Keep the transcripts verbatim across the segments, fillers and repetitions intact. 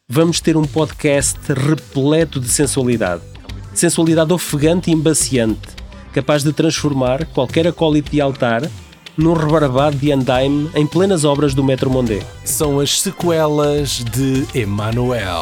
vamos ter um podcast repleto de sensualidade. Sensualidade ofegante e embaciante, capaz de transformar qualquer acólito de altar num rebarabado de andaime em plenas obras do Metro Mondé. São as sequelas de Emmanuel.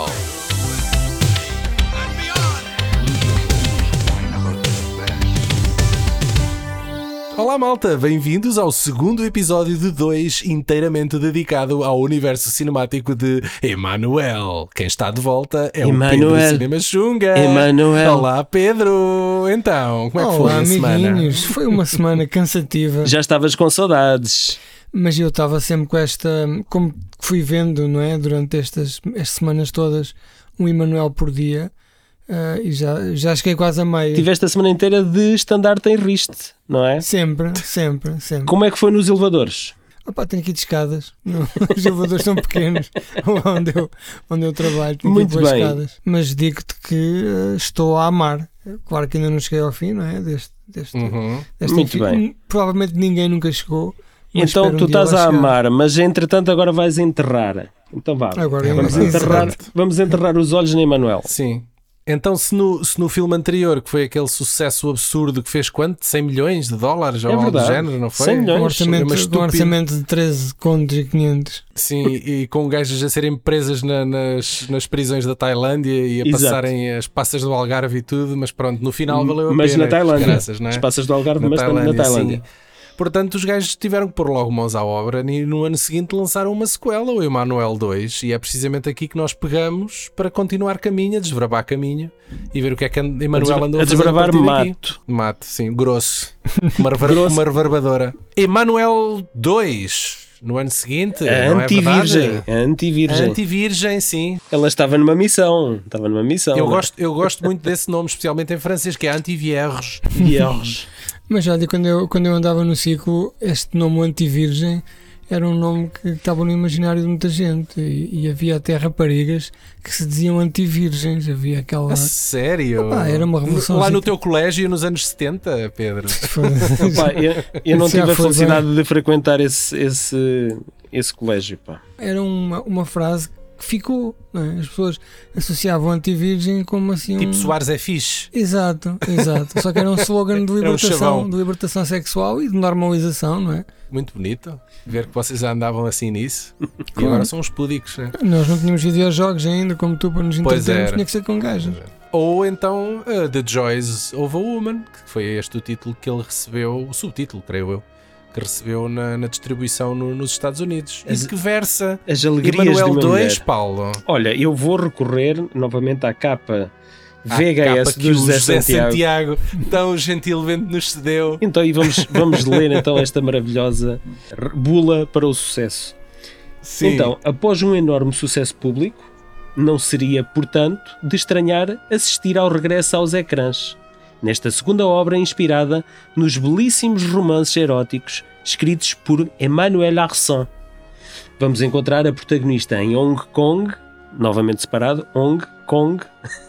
Olá malta, bem-vindos ao segundo episódio de dois, inteiramente dedicado ao universo cinemático de Emmanuel. Quem está de volta é Emmanuel. o Pedro Cinema Xunga. Emmanuel. Olá Pedro, então, como é que foi Olá, a semana? amiguinhos. Foi uma semana cansativa. Já estavas com saudades. Mas eu estava sempre com esta, como fui vendo, não é, durante estas, estas semanas todas, um Emmanuel por dia. Uh, e já, já cheguei quase a meio. Tiveste a semana inteira de estandarte em riste, não é? Sempre, sempre, sempre. Como é que foi nos elevadores? Opa, tenho aqui de escadas. Não, os elevadores são pequenos. onde, eu, onde eu trabalho, tenho Muito aqui boas bem. escadas. Mas digo-te que uh, estou a amar. Claro que ainda não cheguei ao fim, não é? Deste, deste, Uhum. deste Muito fim. bem. Provavelmente ninguém nunca chegou. Mas Então espero um tu dia estás lá a chegar. amar, mas entretanto agora vais enterrar. Então vá, Agora vamos, eu- enterrar, Exato. vamos enterrar os olhos no Emmanuel. Sim. Então, se no, se no filme anterior, que foi aquele sucesso absurdo que fez quanto? cem milhões de dólares ou É algo do verdade. género, não foi? cem milhões. Um Uma orçamento, um estúpida- orçamento de treze contos e quinhentos. Sim, e com gajos a serem presas na- nas, nas prisões da Tailândia e a Exato. passarem as passas do Algarve e tudo, mas pronto, no final valeu a Mas pena. na Tailândia, Graças, não é? as passas do Algarve, Na mas na Tailândia, na Tailândia. sim. Portanto, os gajos tiveram que pôr logo mãos à obra e no ano seguinte lançaram uma sequela, o Emmanuel dois, e é precisamente aqui que nós pegamos para continuar caminho, a desbravar caminho e ver o que é que Emmanuel andou A a fazer desbravar partir daqui. mato. Mato, sim, grosso. Uma, rever- Grosso. uma reverbadora. Emmanuel dois, no ano seguinte, A não é antivirgem. verdade? A antivirgem. Antivirgem, sim. Ela estava numa missão. Estava numa missão. Eu não é? gosto, eu gosto muito desse nome, especialmente em francês, que é Antivierge. Vierge. Mas já de quando eu, quando eu andava no ciclo, este nome antivirgem era um nome que estava no imaginário de muita gente e, e havia até raparigas que se diziam antivirgens. Havia aquela. A sério? Opa, era uma revolução. Lá no teu colégio, nos anos setenta, Pedro? Pá, eu, eu não Já tive a foi felicidade de frequentar esse, esse, esse colégio. Pá. Era uma, uma frase que ficou, não é? As pessoas associavam antivirgem como assim um... Tipo, Soares é fixe. Exato, exato. Só que era um slogan de Era um libertação, chavão. de libertação sexual e de normalização, não é? Muito bonito. Ver que vocês já andavam assim nisso. E Claro. agora são uns púdicos, né? Nós não tínhamos videojogos ainda, como tu, para nos Pois entretermos, era. tinha que ser com gajas. Ou então uh, The Joys of a Woman, que foi este o título que ele recebeu, o subtítulo, creio eu, que recebeu na, na distribuição no- nos Estados Unidos. As- E que versa As alegrias de Emmanuel uma dois, mulher. Paulo. Olha, eu vou recorrer novamente à capa À V H capa S que do o José, Santiago. Santiago tão gentilmente nos cedeu. Então, e vamos, vamos ler então esta maravilhosa r- bula para o sucesso. Sim. Então, após um enorme sucesso público, não seria, portanto, de estranhar assistir ao regresso aos ecrãs, nesta segunda obra inspirada nos belíssimos romances eróticos escritos por Emmanuel Arsan. Vamos encontrar a protagonista em Hong Kong, novamente separado, Hong Kong,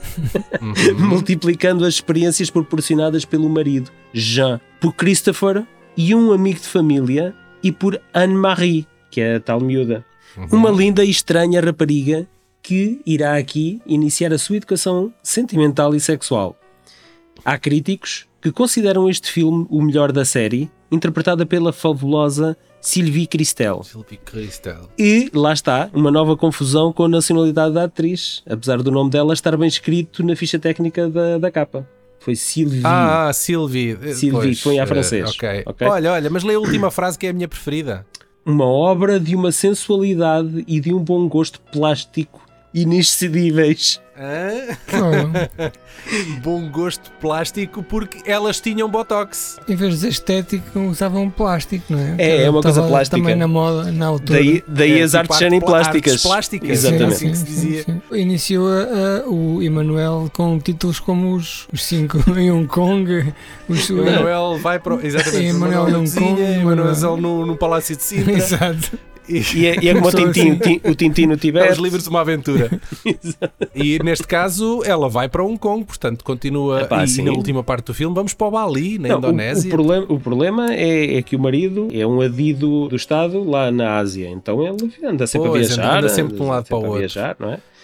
Uhum. multiplicando as experiências proporcionadas pelo marido, Jean, por Christopher e um amigo de família, e por Anne-Marie, que é a tal miúda. Uma linda e estranha rapariga que irá aqui iniciar a sua educação sentimental e sexual. Há críticos que consideram este filme o melhor da série, interpretada pela fabulosa Sylvie Kristel. Filipe Cristel. E lá está, uma nova confusão com a nacionalidade da atriz, apesar do nome dela estar bem escrito na ficha técnica da, da capa. Foi Sylvie. Ah, Sylvie. Sylvie, Pois, foi em eh, francês. ok. Ok? Olha, olha, mas lê a última frase que é a minha preferida. Uma obra de uma sensualidade e de um bom gosto plástico inexcedíveis. Hã? Oh, Bom gosto plástico porque elas tinham botox. em vez de dizer estético, usavam plástico, não é? É, é uma coisa Estava plástica. Também na moda, na altura. Daí, daí É, as tipo artes arte serem plá- plásticas. artes plásticas. Exatamente. Sim, assim que se dizia. sim. Iniciou a- a- o Emmanuel com títulos como os, os cinco em Hong Kong, os, O Emanuel vai para o... Exatamente. Emanuel Emanuel na em Hong Kong, cozinha, Emanuel- Emanuel no, no Palácio de Sintra. Exato. E, E é, e é como o Só Tintin, assim. Tin- o Tintin no é Tibete. os livros de uma aventura. E neste caso ela vai para Hong Kong, portanto continua. Epá, e sim. na última parte do filme vamos para o Bali, na Não, o- Indonésia. O, problema, o problema é, é que o marido é um adido do Estado lá na Ásia, então ele anda sempre Pois, a viajar, anda sempre de um lado sempre para o a outro. viajar, não é?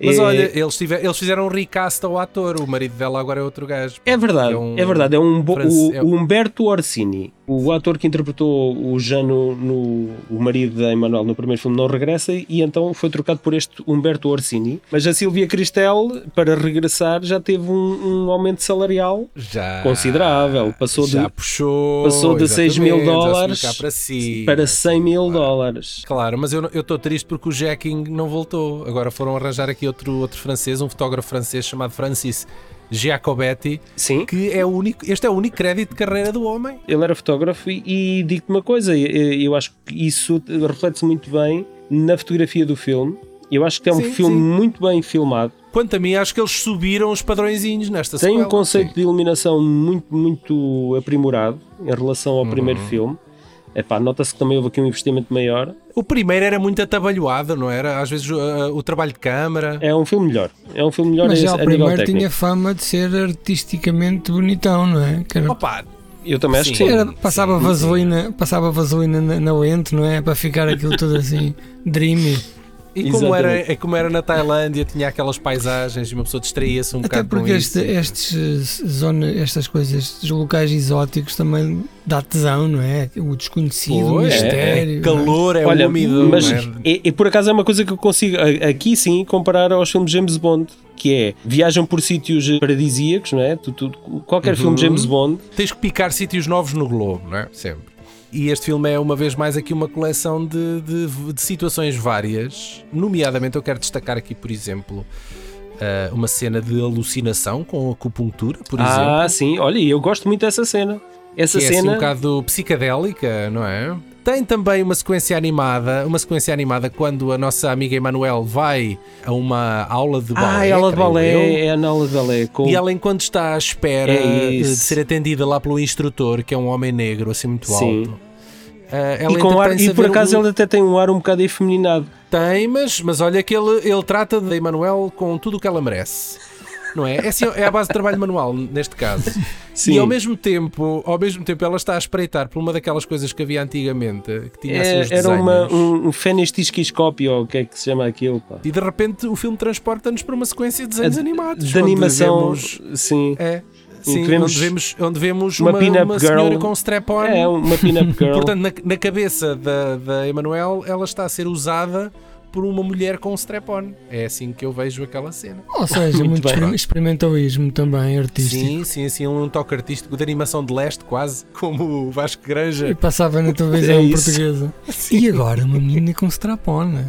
Mas É- olha, eles, tiver, eles fizeram um recast ao ator, o marido dela agora é outro gajo. É verdade, É um- é verdade. É um bo- France- o, é- o Humberto Orsini, o ator que interpretou o Jean no, no- o marido da Emmanuel no primeiro filme, não regressa e então foi trocado por este Humberto Orsini. Mas a Sílvia Cristel, para regressar, já teve um, um aumento salarial Já, considerável. Passou já de, puxou, passou de seis mil exatamente, já subiu dólares cá para, si. para cem mil Claro. dólares. Claro, mas eu estou triste porque o Jacking não voltou. Agora foram arranjar aqui outro, outro francês, um fotógrafo francês chamado Francis Giacobetti, Sim. que é o único, este é o único crédito de carreira do homem. Ele era fotógrafo e, e digo-te uma coisa, eu, eu acho que isso reflete-se muito bem na fotografia do filme. Eu acho que é um Sim, filme sim. muito bem filmado. Quanto a mim, acho que eles subiram os padrõezinhos nesta Tem sequela. um conceito Sim. de iluminação muito, muito aprimorado em relação ao Uhum. primeiro filme. Epá, nota-se que também houve aqui um investimento maior. O primeiro era muito atabalhoado, não era? Às vezes uh, o trabalho de câmara. É um filme melhor. É um filme melhor Mas a, já o a nível primeiro técnico. tinha fama de ser artisticamente bonitão, não é? Que era- Opa, Eu também acho que Sim. sim. era- passava sim, vaselina, passava vaselina na, na lente, não é? Para ficar aquilo tudo assim, dreamy. e como era, Exatamente. é como era na Tailândia, tinha aquelas paisagens e uma pessoa distraía-se um Até bocado com porque isso. este, estes eh, zona, estas coisas, estes locais exóticos também dá tesão, não é? O desconhecido, o Pois, mistério. é, não é? calor, é Olha, úmido. mas não é? e, e por acaso é uma coisa que eu consigo a- aqui sim comparar aos filmes de James Bond, que é viajam por sítios paradisíacos, não é? Tu, tu- qualquer Uhum. filme de James Bond Tens que picar sítios novos no globo, não é? Sempre. E este filme é uma vez mais aqui uma coleção de, de, de situações várias. Nomeadamente, eu quero destacar aqui, por exemplo, eh, uma cena de alucinação com acupuntura, por Ah, exemplo. sim, olha, eu gosto muito dessa cena. Essa Que é assim cena um bocado psicadélica, não é? Tem também uma sequência animada, uma sequência animada quando a nossa amiga Emanuel vai a uma aula de balé. Ah, ela de creio balé, eu. é a aula de balé. Com... E ela, enquanto está à espera É de isso. ser atendida lá pelo instrutor, que é um homem negro, assim muito Sim. alto, eh, ela E, com ar, entretém-se e a por ver acaso o- ele até tem um ar um bocado efeminado. Tem, mas, mas olha que ele, ele trata da Emanuel com tudo o que ela merece. Não é? É, assim, é a base de trabalho manual, neste caso. Sim. E ao mesmo tempo, ao mesmo tempo, ela está a espreitar por uma daquelas coisas que havia antigamente, que tinha assim É, uns era uma, desenhos. um, um fenestisquiscópio, ou o que é que se chama aquilo? Pá. E de repente o filme transporta-nos para uma sequência de desenhos De- animados. De onde animação, vemos- sim. é, sim, vemos onde vemos, onde vemos uma uma, pin-up uma girl. senhora com um strap-on. É uma pin-up girl. Portanto, na, na cabeça da, da Emanuel, ela está a ser usada por uma mulher com um strap-on. É assim que eu vejo aquela cena. Ou seja, Muito muito, bem. exper- experimentalismo também artístico. Sim, sim, sim, um toque artístico de animação de leste, quase, como o Vasco E Granja. passava na televisão É isso. portuguesa. E agora uma menina com strapona.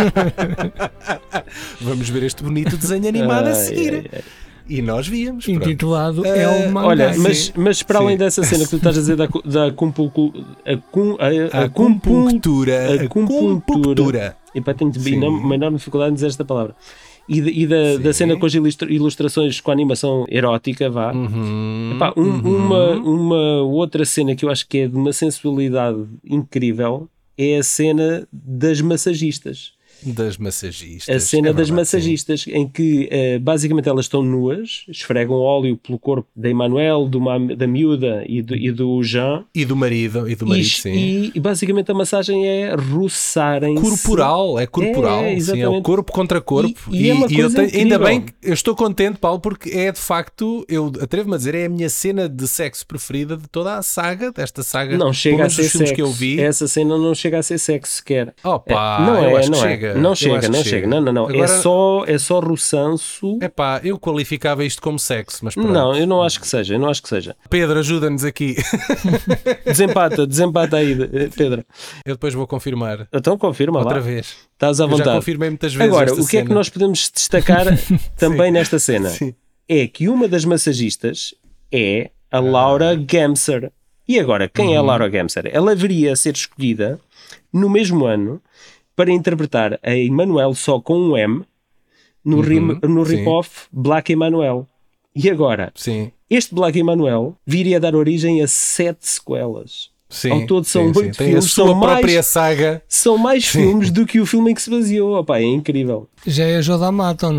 Vamos ver este bonito desenho animado a Ai, seguir. ai, ai. E nós víamos. pronto. Intitulado Eh, El Mangai. Olha, Sim. mas, mas para além Sim. dessa cena que tu estás a dizer da, acu- da acupuncu- acum- a- A acupuntura. acupuntura. A acupuntura. acupuntura. E pá, tenho Sim. enorme- uma enorme dificuldade em dizer esta palavra. E, de- e da, Sim. da cena com as ilustra- ilustrações com a animação erótica, vá. Uhum, Epá, um- uhum. uma, uma outra cena que eu acho que é de uma sensualidade incrível é a cena das massagistas. Das massagistas. A cena É das verdade, massagistas, em que eh, basicamente elas estão nuas, esfregam óleo pelo corpo da Emanuel, do ma- da miúda e do, e do Jean. sim. E do marido, e do marido, E, sim. e- e basicamente a massagem é roçarem-se. Corporal, é corporal, É, sim, é o exatamente. corpo contra corpo. E- e é uma eu coisa tenho- ainda incrível. bem que eu estou contente, Paulo, porque é de facto, eu atrevo-me a dizer, é a minha cena de sexo preferida de toda a saga, desta saga. Não pelo chega a menos ser dos filmes sexo. que eu vi. Essa cena não chega a ser sexo sequer. Opa, É, não eu é, acho não que é. chega. Não Eu chega, acho não que chega. Não, não, não. Agora, É só, é só roçanço. Epá, eu qualificava isto como sexo, mas pronto. Não, eu não acho que seja. Eu não acho que seja. Pedro, ajuda-nos aqui. Desempata, desempata aí, eh, Pedro. Eu depois vou confirmar. Então confirma Outra lá. vez. Estás à Eu já vontade. confirmei muitas vezes. Agora, esta o que é que cena. nós podemos destacar também nesta cena? Sim. É que uma das massagistas é a Laura Gemser. E agora, quem Uhum. é a Laura Gemser? Ela deveria ser escolhida no mesmo ano para interpretar a Emanuel só com um M no, rim- no sim. rip-off Black Emanuel. E agora, Sim. este Black Emanuel viria a dar origem a sete sequelas. Sim, Ao todo são sim, sim. oito Tem a filmes, sua são própria mais- saga. São mais filmes do que o filme em que se baseou. Opa, é incrível. Já é a Joda Mato, não é?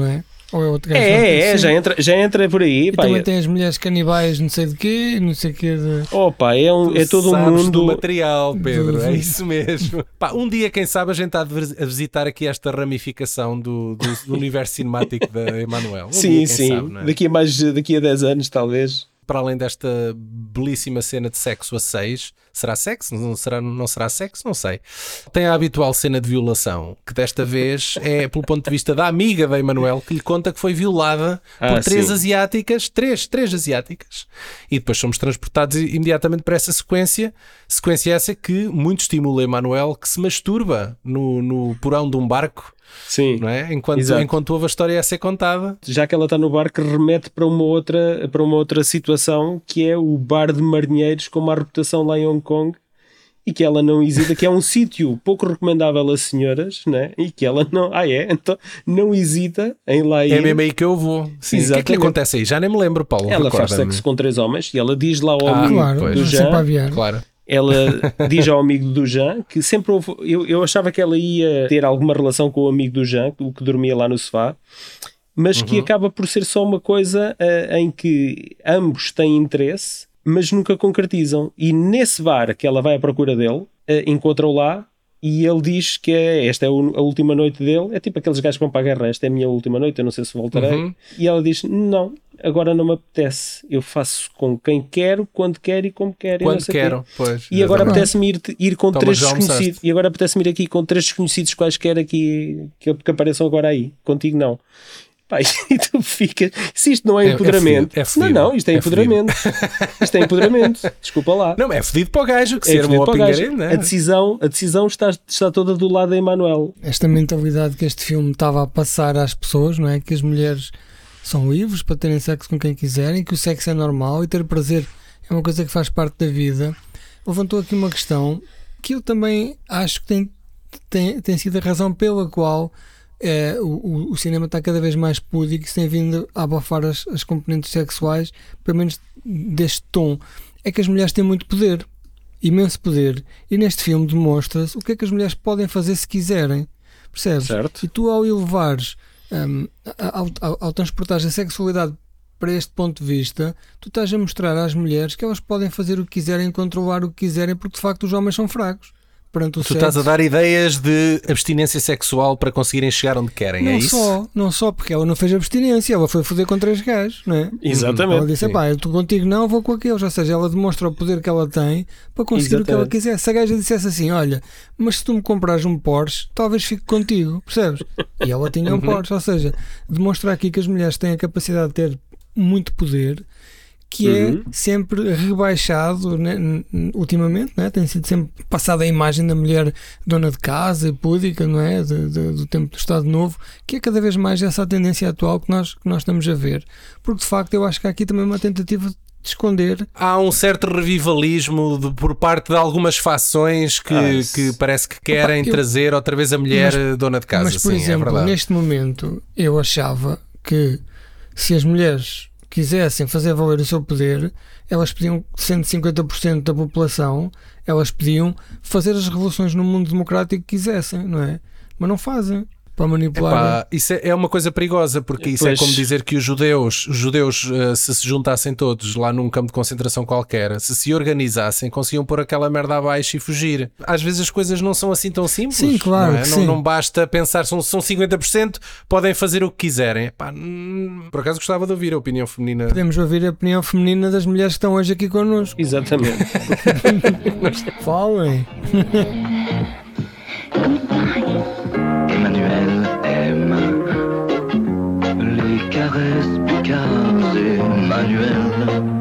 Ou é outro gajo? É, é, já entra, já entra por aí. E Pá, também é, tem as mulheres canibais, não sei de quê, não sei o quê. De... oh, pá, é, um, é todo um Sabes mundo. do material, Pedro, do- é isso mesmo. Pá, um dia, quem sabe, a gente há de vis- a visitar aqui esta ramificação do, do, do universo cinemático da Emanuel. Um Sim, dia, quem sim. sabe, não é? Daqui a mais daqui a dez anos, talvez. Para além desta belíssima cena de sexo a seis, será sexo? Não será, não será sexo? Não sei. Tem a habitual cena de violação, que desta vez é pelo ponto de vista da amiga da Emanuel, que lhe conta que foi violada Ah, por três sim. asiáticas, três, três asiáticas, e depois somos transportados imediatamente para essa sequência, sequência essa que muito estimula a Emanuel, que se masturba no, no porão de um barco, Sim. não é? Enquanto, Exato. enquanto ouve a história a ser contada. Já que ela está no bar, que remete para uma outra, para uma outra situação, que é o bar de marinheiros com uma reputação lá em Hong Kong, e que ela não hesita, que é um sítio pouco recomendável a senhoras, né? E que ela não, ah é, então não hesita em lá ir. É mesmo aí que eu vou. Sim. O que é que lhe Exatamente. acontece aí? Já nem me lembro, Paulo. Ela faz recorda-me. sexo com três homens e ela diz lá ao Ah, amigo Claro, pois. do sempre a Jean, aviar. Claro. ela diz ao amigo do Jean que sempre houve, eu, eu achava que ela ia ter alguma relação com o amigo do Jean, o que dormia lá no sofá, mas que Uhum. acaba por ser só uma coisa uh, em que ambos têm interesse, mas nunca concretizam. E nesse bar que ela vai à procura dele, uh, encontra-o lá e ele diz que é, esta é a última noite dele. É tipo aqueles gajos que vão para a guerra, esta é a minha última noite, eu não sei se voltarei. Uhum. E ela diz, não, agora não me apetece, eu faço com quem quero, quando quero e como quero. e não Quando sei quê." quero, pois. E agora exatamente. apetece-me ir, ir com Toma, três já almoçaste. desconhecidos. E agora apetece-me ir aqui com três desconhecidos quaisquer aqui que, que apareçam agora aí. Contigo não. Pá, e tu ficas. Se isto não é É- é empoderamento. fedido, é fedido. não, não, isto é, É empoderamento. Isto é empoderamento. Desculpa lá. Não, é fedido para o gajo que É se armou fedido a para o gajo. pingarelho, não é? A decisão, a decisão está, está toda do lado da Emanuel. Esta mentalidade que este filme estava a passar às pessoas, não é? Que as mulheres são livres para terem sexo com quem quiserem, que o sexo é normal e ter prazer é uma coisa que faz parte da vida. Levantou aqui uma questão que eu também acho que tem, tem, tem sido a razão pela qual é, o, o, o cinema está cada vez mais púdico e se tem vindo a abafar as, as componentes sexuais, pelo menos deste tom. É que as mulheres têm muito poder, imenso poder, e neste filme demonstra-se o que é que as mulheres podem fazer se quiserem, percebes? Certo. E tu, ao elevares, um, ao, ao, ao transportares a sexualidade para este ponto de vista, tu estás a mostrar às mulheres que elas podem fazer o que quiserem, controlar o que quiserem, porque de facto os homens são fracos perante o Tu sexo. estás a dar ideias de abstinência sexual para conseguirem chegar onde querem, não é isso? só, não só, porque ela não fez abstinência, ela foi foder com três gajos, não é? Exatamente. Ela disse, Sim. pá, eu estou contigo não, vou com aqueles. Ou seja, ela demonstra o poder que ela tem para conseguir o que ela Exatamente. quiser. Se a gaja dissesse assim, olha, mas se tu me comprares um Porsche, talvez fique contigo, percebes? E ela tinha um Porsche, ou seja, demonstra aqui que as mulheres têm a capacidade de ter muito poder, que é Uhum. sempre rebaixado, né, n- n- ultimamente, né? Tem sido sempre passada a imagem da mulher dona de casa e púdica, não é? De- de- do tempo do Estado Novo, que é cada vez mais essa a tendência atual que nós, que nós estamos a ver. Porque de facto eu acho que há aqui também uma tentativa de esconder. Há um certo revivalismo de- por parte de algumas fações que, Ah, isso. que parece que querem Opa, eu- trazer outra vez a mulher Mas- dona de casa. Mas, por sim, é exemplo, verdade. neste momento eu achava que se as mulheres quisessem fazer valer o seu poder, elas podiam, cento e cinquenta por cento da população, elas podiam fazer as revoluções no mundo democrático que quisessem, não é? Mas não fazem. Para manipular. Epá, isso é, é uma coisa perigosa, porque isso Pois. é como dizer que os judeus, os judeus eh, se se juntassem todos lá num campo de concentração qualquer, se se organizassem, conseguiam pôr aquela merda abaixo e fugir. Às vezes as coisas não são assim tão simples. Sim, claro Não, é? que não, sim. não basta pensar, são, são cinquenta por cento, podem fazer o que quiserem. Epá, hum, por acaso gostava de ouvir a opinião feminina. Podemos ouvir a opinião feminina das mulheres que estão hoje aqui connosco. Exatamente. Falem. Emmanuel aime les caresses picardes. Emmanuel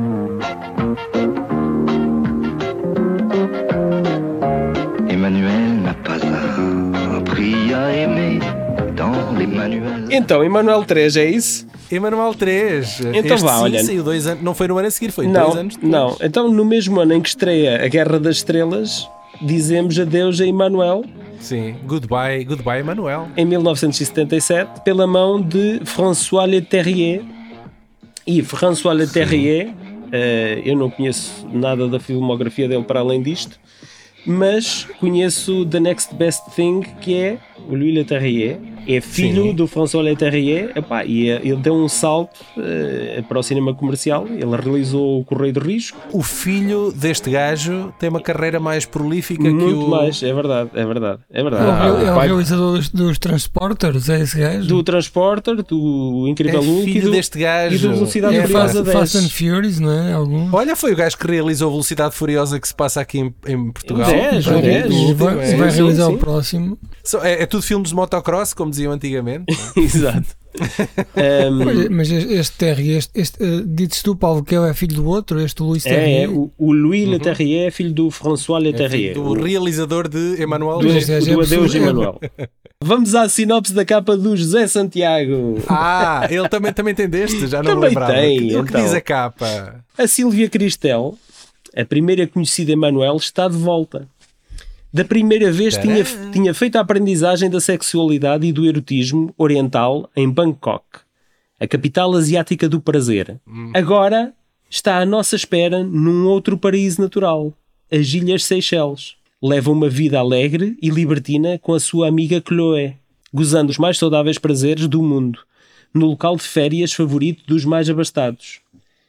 Emmanuel n'a pas appris à aimer dans les manuels. Então, Emanuel três, é isso? Emanuel três. Então este vá, sim, olha. saiu dois anos, não foi no ano a seguir, foi Não, dois anos depois. não. Então, no mesmo ano em que estreia A Guerra das Estrelas, dizemos adeus a Emanuel, Sim, goodbye, goodbye, Emanuel. em mil novecentos e setenta e sete, pela mão de François Leterrier. E François Leterrier, eh, eu não conheço nada da filmografia dele para além disto, mas conheço The Next Best Thing, que é o Louis Leterrier, é filho Sim. do François Leterrier, epá, e ele deu um salto uh, para o cinema comercial. Ele realizou o Correio do Risco. O filho deste gajo tem uma carreira mais prolífica que Muito o... mais, é verdade, é verdade, é verdade. É o, Ah, é o o pai realizador dos, dos Transporters, é esse gajo? do Transporter, do Incrível É Hulk e filho do, deste gajo. e do Velocidade É, Furiosa Fast, Fast and dez. Furious, não é? Algum? Olha, foi o gajo que realizou a Velocidade Furiosa que se passa aqui em, em Portugal. dez, Vai- o dez. o E último, vai, é. vai sim, realizar sim. o próximo. So- É, é tudo filmes de motocross, como diziam antigamente. Exato. Um, Olha, mas este, este Terry, este, este, uh, dizes tu, Paulo, que ele é filho do outro, este Luís é, Terry. é, o, o Louis Leterrier é filho do François É Leterrier. filho do realizador de Emmanuel. do, Mas este gajo é do Adeus absurdo. Emanuel. Vamos à sinopse da capa do José Santiago. Ah, ele também, também tem deste, já não me Também lembrava. tem, O que então. diz a capa? A Sílvia Cristel, a primeira conhecida Emanuel, está de volta. Da primeira vez tinha, tinha feito a aprendizagem da sexualidade e do erotismo oriental em Bangkok, a capital asiática do prazer. Agora está à nossa espera num outro paraíso natural, as Ilhas Seychelles. Leva uma vida alegre e libertina com a sua amiga Chloé, gozando os mais saudáveis prazeres do mundo, no local de férias favorito dos mais abastados.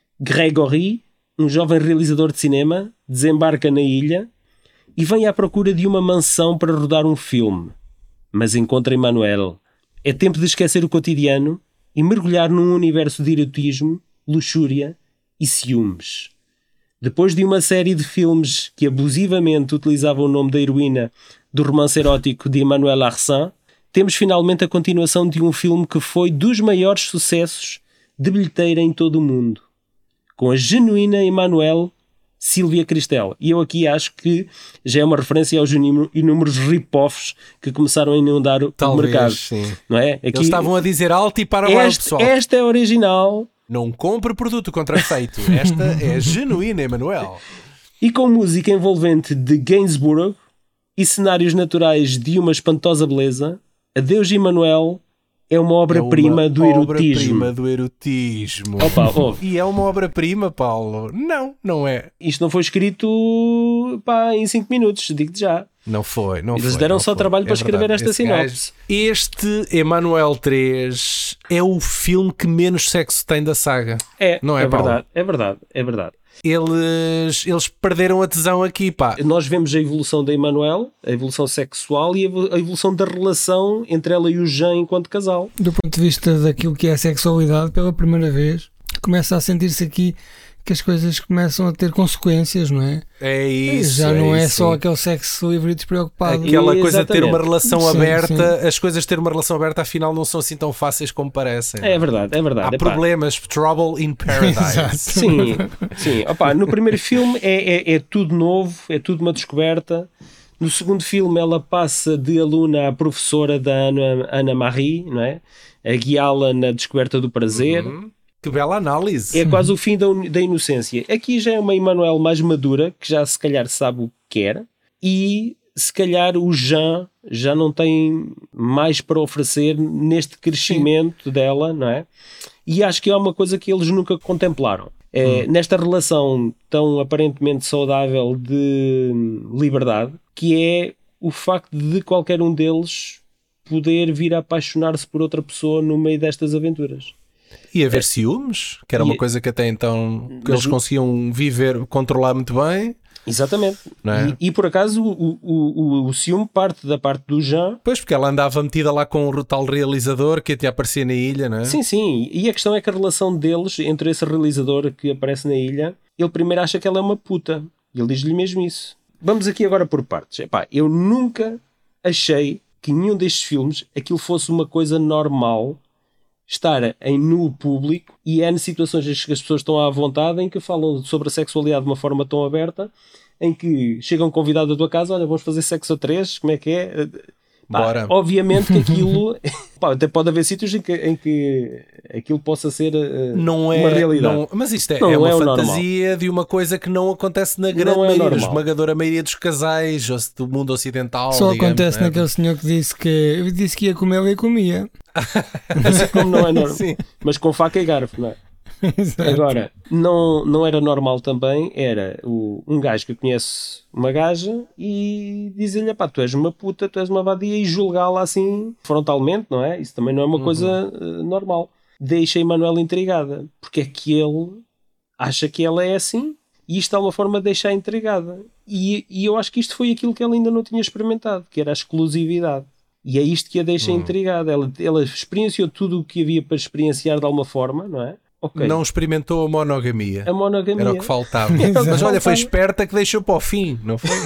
Gregory, um jovem realizador de cinema, desembarca na ilha e vem à procura de uma mansão para rodar um filme. Mas encontra Emmanuel. É tempo de esquecer o cotidiano e mergulhar num universo de erotismo, luxúria e ciúmes. Depois de uma série de filmes que abusivamente utilizavam o nome da heroína do romance erótico de Emmanuel Arsène, temos finalmente a continuação de um filme que foi dos maiores sucessos de bilheteira em todo o mundo, com a genuína Emmanuel Sílvia Cristel. E eu aqui acho que já é uma referência aos inúmeros rip-offs que começaram a inundar o Talvez, mercado. sim. Não é? Aqui, Eles estavam a dizer alto e para o este, pessoal. esta é a original Não compre produto contrafeito. Esta é genuína, Emanuel. e com música envolvente de Gainsborough e cenários naturais de uma espantosa beleza. Adeus Emmanuel é uma obra-prima É do uma erotismo. obra-prima do erotismo. Opa, ouve. E é uma obra-prima, Paulo? Não, não é. Isto não foi escrito pá, em cinco minutos, digo-te já. Não foi, não Eles foi. deram não só foi. trabalho É para escrever verdade. esta Esse sinopse. gajo- Este Emanuel três é o filme que menos sexo tem da saga. É, Não é, é Paulo? verdade, é verdade, é verdade. Eles, eles perderam a tesão aqui, pá. Nós vemos a evolução da Emmanuel, a evolução sexual e a evolução da relação entre ela e o Jean enquanto casal. Do ponto de vista daquilo que é a sexualidade, pela primeira vez, começa a sentir-se aqui que as coisas começam a ter consequências, não é? É isso. Já não é isso, só sim. aquele sexo livre e despreocupado. Aquela coisa de ter Exatamente. uma relação Sim, aberta, as coisas de ter uma relação aberta afinal não são assim tão fáceis como parecem. É verdade, é verdade. Há Epá, problemas, trouble in paradise. Exato. Sim, sim. Opa, no primeiro filme é, é, é tudo novo, é tudo uma descoberta. No segundo filme ela passa de aluna a professora da Ana, Ana Marie, não é? A guiá-la na descoberta do prazer. Hum, que bela análise. É quase o fim da, un- da inocência. Aqui já é uma Emmanuel mais madura, que já se calhar sabe o que quer, e se calhar o Jean já não tem mais para oferecer neste crescimento dela, não é? E acho que é uma coisa que eles nunca contemplaram. É, nesta relação tão aparentemente saudável de liberdade, que é o facto de qualquer um deles poder vir a apaixonar-se por outra pessoa no meio destas aventuras. E haver ciúmes, que era uma E- coisa que até então que Mas eles o- conseguiam viver, controlar muito bem. Exatamente. Não é? E, e por acaso o, o, o, o ciúme parte da parte do Jean. Pois, porque ela andava metida lá com o tal realizador que até aparecia na ilha, não é? Sim, sim. E a questão é que a relação deles, entre esse realizador que aparece na ilha, ele primeiro acha que ela é uma puta. E ele diz-lhe mesmo isso. Vamos aqui agora por partes. Epá, eu nunca achei que nenhum destes filmes aquilo fosse uma coisa normal estar em nu público e é em situações em que as pessoas estão à vontade, em que falam sobre a sexualidade de uma forma tão aberta, em que chegam convidados à tua casa, olha, vamos fazer sexo a três, como é que é? Pá, Bora. obviamente que aquilo pá, até pode haver sítios em que, em que aquilo possa ser uh, Não é uma realidade. não- mas isto é, Não é uma é o fantasia de uma coisa que não acontece na grande Não é maioria, na normal. esmagadora maioria dos casais ou se- do mundo ocidental. Só digamos, acontece não é? naquele senhor que disse que eu disse que ia comer, ele comia. Assim como não é normal. Sim. Mas com faca e garfo, não é? Agora, não, não era normal também, era o, um gajo que conhece uma gaja e dizer-lhe, pá, tu és uma puta, tu és uma vadia, e julgá-la assim frontalmente, não é? Isso também não é uma uhum. coisa uh, normal. Deixa a Emanuela intrigada, porque é que ele acha que ela é assim, e isto é uma forma de deixar intrigada. E, e eu acho que isto foi aquilo que ela ainda não tinha experimentado, que era a exclusividade. E é isto que a deixa hum. intrigada. Ela, ela experienciou tudo o que havia para experienciar de alguma forma, não é? Okay. Não experimentou a monogamia. A monogamia. Era o que faltava. Mas olha, foi esperta que deixou para o fim, não foi?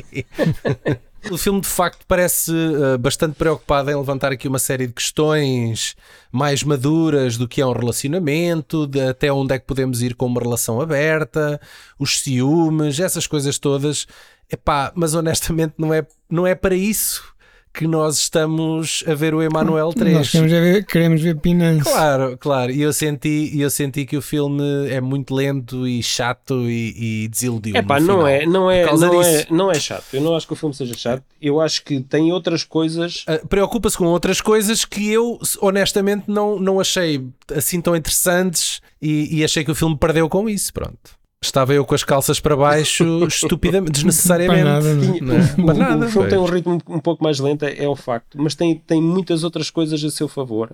O filme de facto parece uh, bastante preocupado em levantar aqui uma série de questões mais maduras do que é um relacionamento, de até onde é que podemos ir com uma relação aberta, os ciúmes, essas coisas todas. Epá, mas honestamente não é, não é para isso que nós estamos a ver o Emanuel três. Nós queremos ver, queremos ver Pinance. Claro, claro. E eu senti, eu senti que o filme é muito lento e chato e, e desiludiu. É pá, não é, não é, não é, não é chato. Eu não acho que o filme seja chato. Eu acho que tem outras coisas. Uh, preocupa-se com outras coisas que eu, honestamente, não, não achei assim tão interessantes e, e achei que o filme perdeu com isso. Pronto. Estava eu com as calças para baixo, estupidamente, desnecessariamente. Para nada, não. Não é? Para nada, o filme tem um ritmo um pouco mais lento, é o facto, mas tem, tem muitas outras coisas a seu favor.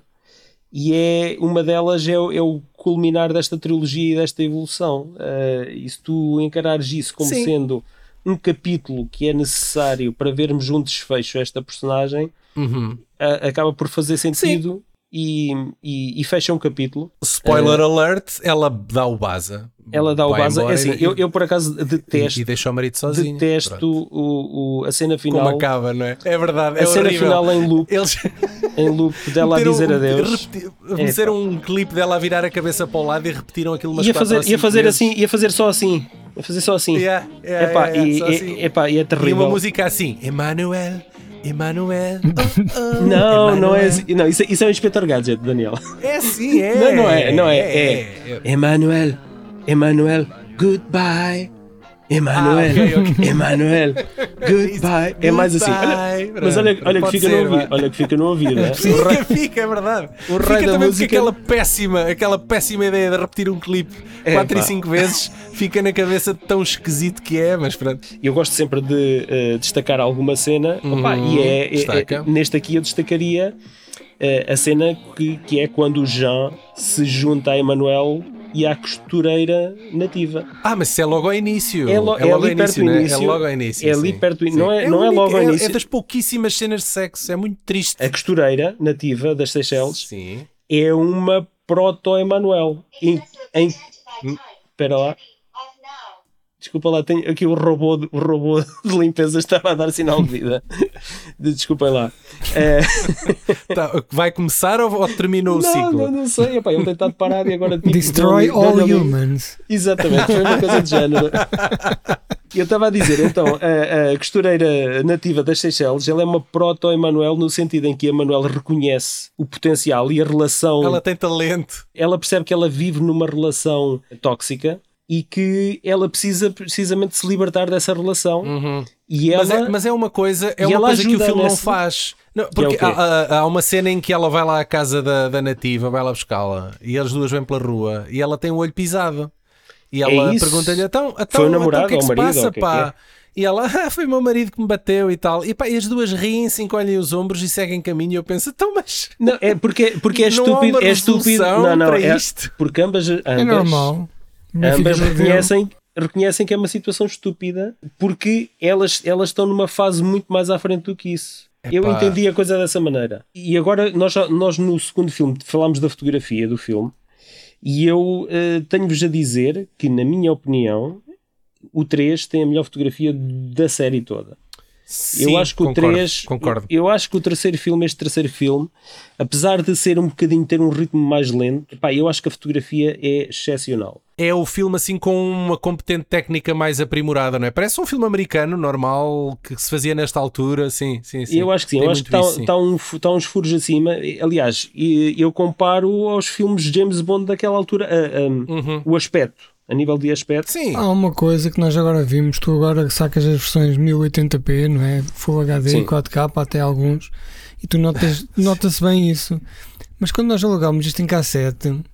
E é, uma delas é, é o culminar desta trilogia e desta evolução. Uh, e se tu encarares isso como Sim. sendo um capítulo que é necessário para vermos um desfecho a esta personagem, uhum. uh, acaba por fazer sentido. E, e, e fecha um capítulo. Spoiler uh, alert, ela dá o baza. Ela dá o baza. É assim, e, eu, eu por acaso detesto. E, e deixa o marido sozinho. Detesto o, o, a cena final. Como acaba, não é? É verdade. É a cena horrível. final em loop. Eles... em loop dela a dizer um, adeus. Fizeram um clipe dela a virar a cabeça para o lado e repetiram aquilo umas ia fazer, quatro ia fazer vezes. assim, ia fazer só assim. Ia fazer só assim. Yeah, yeah, epá, yeah, e, só e, assim. Epá, e é terrível. E uma música assim, Emanuel. Emanuel. Oh, oh, não, Emanuel. não é assim. Não, isso, isso é o Inspector Gadget, Daniel. É sim, é. Não, não é, não é. É, é. é. Emanuel, Emanuel, goodbye. Emanuel, ah, okay, okay. Emanuel, goodbye. É mais assim. Olha, mas olha, olha que fica ser, no ouvido. Olha que fica no ouvido. É? Fica, rei, fica, é verdade. O fica rei da também música... aquela péssima, aquela péssima ideia de repetir um clipe é, quatro e cinco vezes fica na cabeça de tão esquisito que é, mas pronto. Eu gosto sempre de uh, destacar alguma cena. Hum, Opa, e é, é, é, neste aqui eu destacaria uh, a cena que, que é quando o Jean se junta a Emanuel e à costureira nativa. Ah, mas isso é logo ao início. É, lo, é, é logo ali perto do né? início. É logo ao início. É ali sim. perto do sim. Não é, é, não única, é logo ao é, início. É das pouquíssimas cenas de sexo. É muito triste. A costureira nativa das Seychelles sim. é uma proto-Emanuel. Em, em... Espera lá. Desculpa lá, tenho aqui o robô, de, o robô de limpeza estava a dar sinal de vida. Desculpem lá. É... Tá, vai começar ou, ou terminou o não, ciclo? Não, não sei. Epá, ele tem estado parado e agora... Tipo, Destroy deu, all deu, deu, humans. Exatamente, foi uma coisa de género. E eu estava a dizer, então, a, a costureira nativa das Seychelles, ela é uma proto-Emanuel no sentido em que a Emanuel reconhece o potencial e a relação... Ela tem talento. Ela percebe que ela vive numa relação tóxica e que ela precisa precisamente se libertar dessa relação. Uhum. E ela, mas, é, mas é uma coisa, é uma coisa que o filme nessa... não faz. Não, porque é há, há uma cena em que ela vai lá à casa da, da nativa, vai lá buscá-la e as duas vêm pela rua e ela tem o olho pisado. E ela é pergunta-lhe: então, então, foi o namorado então, o que é que se marido, passa, que pá? É que é? E ela, ah, foi o meu marido que me bateu e tal. E, pá, e as duas riem-se, encolhem os ombros e seguem caminho. E eu penso: então, mas. Não, é porque, porque é não estúpido. há uma é estúpido. Não, não, para é, isto. porque ambas. ambas é normal. Ambas reconhecem. reconhecem que é uma situação estúpida porque elas, elas estão numa fase muito mais à frente do que isso. Epá. Eu entendi a coisa dessa maneira. E agora nós, nós no segundo filme falámos da fotografia do filme e eu uh, tenho-vos a dizer que, na minha opinião, o três tem a melhor fotografia da série toda. Sim, eu acho que concordo, o três, concordo. Eu, eu acho que o terceiro filme, este terceiro filme, apesar de ser um bocadinho, ter um ritmo mais lento, pá, eu acho que a fotografia é excepcional. É o filme assim com uma competente técnica mais aprimorada, não é? Parece um filme americano normal que se fazia nesta altura, sim, sim, sim. Eu acho que sim, Tem eu acho que está, isso, está, um, está uns furos acima. Aliás, eu comparo aos filmes de James Bond daquela altura, uh, um, uhum. o aspecto. A nível de aspecto. Sim. Há uma coisa que nós agora vimos, tu agora sacas as versões mil e oitenta p, não é? Full H D, sim. quatro K até alguns, e tu notas, nota-se bem isso. Mas quando nós alugámos isto em cassete,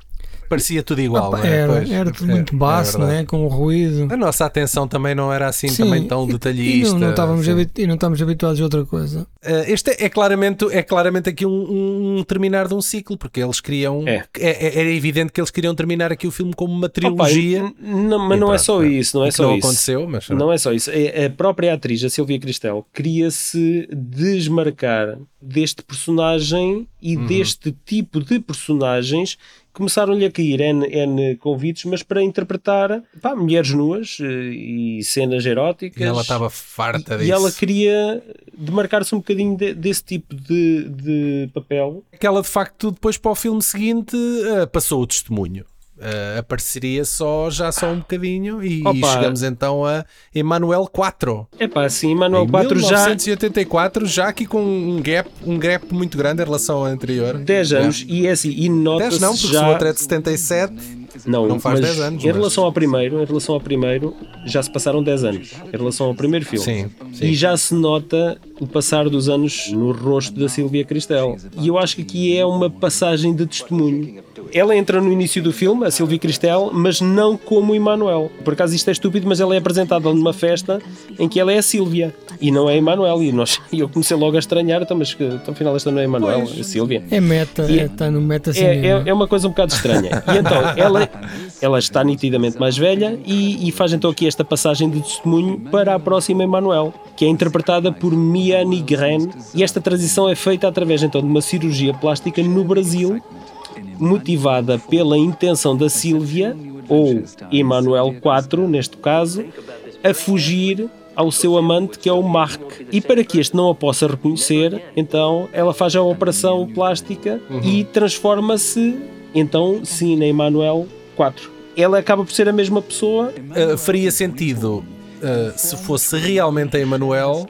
parecia tudo igual, Opa, não é? era, Pois, era tudo é, muito baço, é não é? Com o ruído. A nossa atenção também não era assim Sim, também tão e- detalhista. E não, não estávamos assim. habitu- e não estávamos habituados a outra coisa. Uh, este é, é claramente, é claramente aqui um, um terminar de um ciclo, porque eles queriam. É. É, é- era evidente que eles queriam terminar aqui o filme como uma Opa, trilogia. n- não, mas E não é pronto, só é. isso, não é E que só não isso. aconteceu, mas Não é só isso. É- A própria atriz, a Silvia Cristel, queria-se desmarcar deste personagem e Uhum. deste tipo de personagens. Começaram-lhe a cair N, N convites, mas para interpretar pá, mulheres nuas eh, e cenas eróticas. E ela estava farta E- disso. E ela queria demarcar-se um bocadinho de- desse tipo de, de papel. Que ela de facto, depois para o filme seguinte, uh, passou o testemunho. Uh, apareceria só, já só um bocadinho, e, e Opa. chegamos então a Emanuel quatro. É pá, assim, Manuel Em quatro já mil novecentos e oitenta e quatro, já aqui com um gap, um gap muito grande em relação ao anterior. dez anos e é assim, e dez nota-se não, porque já... o outro é de setenta e sete. Não, Não faz mas dez anos, Em mas- relação ao primeiro, em relação ao primeiro, já se passaram dez anos. Em relação ao primeiro filme. Sim, sim. E já se nota o passar dos anos no rosto da Silvia Cristel. E eu acho que aqui é uma passagem de testemunho. Ela entra no início do filme, a Silvia Cristel, mas não como Emanuel. Por acaso isto é estúpido, mas ela é apresentada numa festa em que ela é a Sílvia e não é Emanuel. E nós, e eu comecei logo a estranhar, então, mas que, então, afinal esta não é Emanuel, é a Sílvia. É meta, E- está no meta É, cinema. é, é uma coisa um bocado estranha. E então, ela, ela está nitidamente mais velha e, e faz então aqui esta passagem de testemunho para a próxima Emanuel, que é interpretada por Mia Nigren. E esta transição é feita através então de uma cirurgia plástica no Brasil, motivada pela intenção da Sílvia, ou Emanuel quatro, neste caso, a fugir ao seu amante, que é o Mark. E para que este não a possa reconhecer, então ela faz a operação plástica e transforma-se, então, sim, na Emanuel quatro. Ela acaba por ser a mesma pessoa. Uh, faria sentido uh, se fosse realmente a Emanuel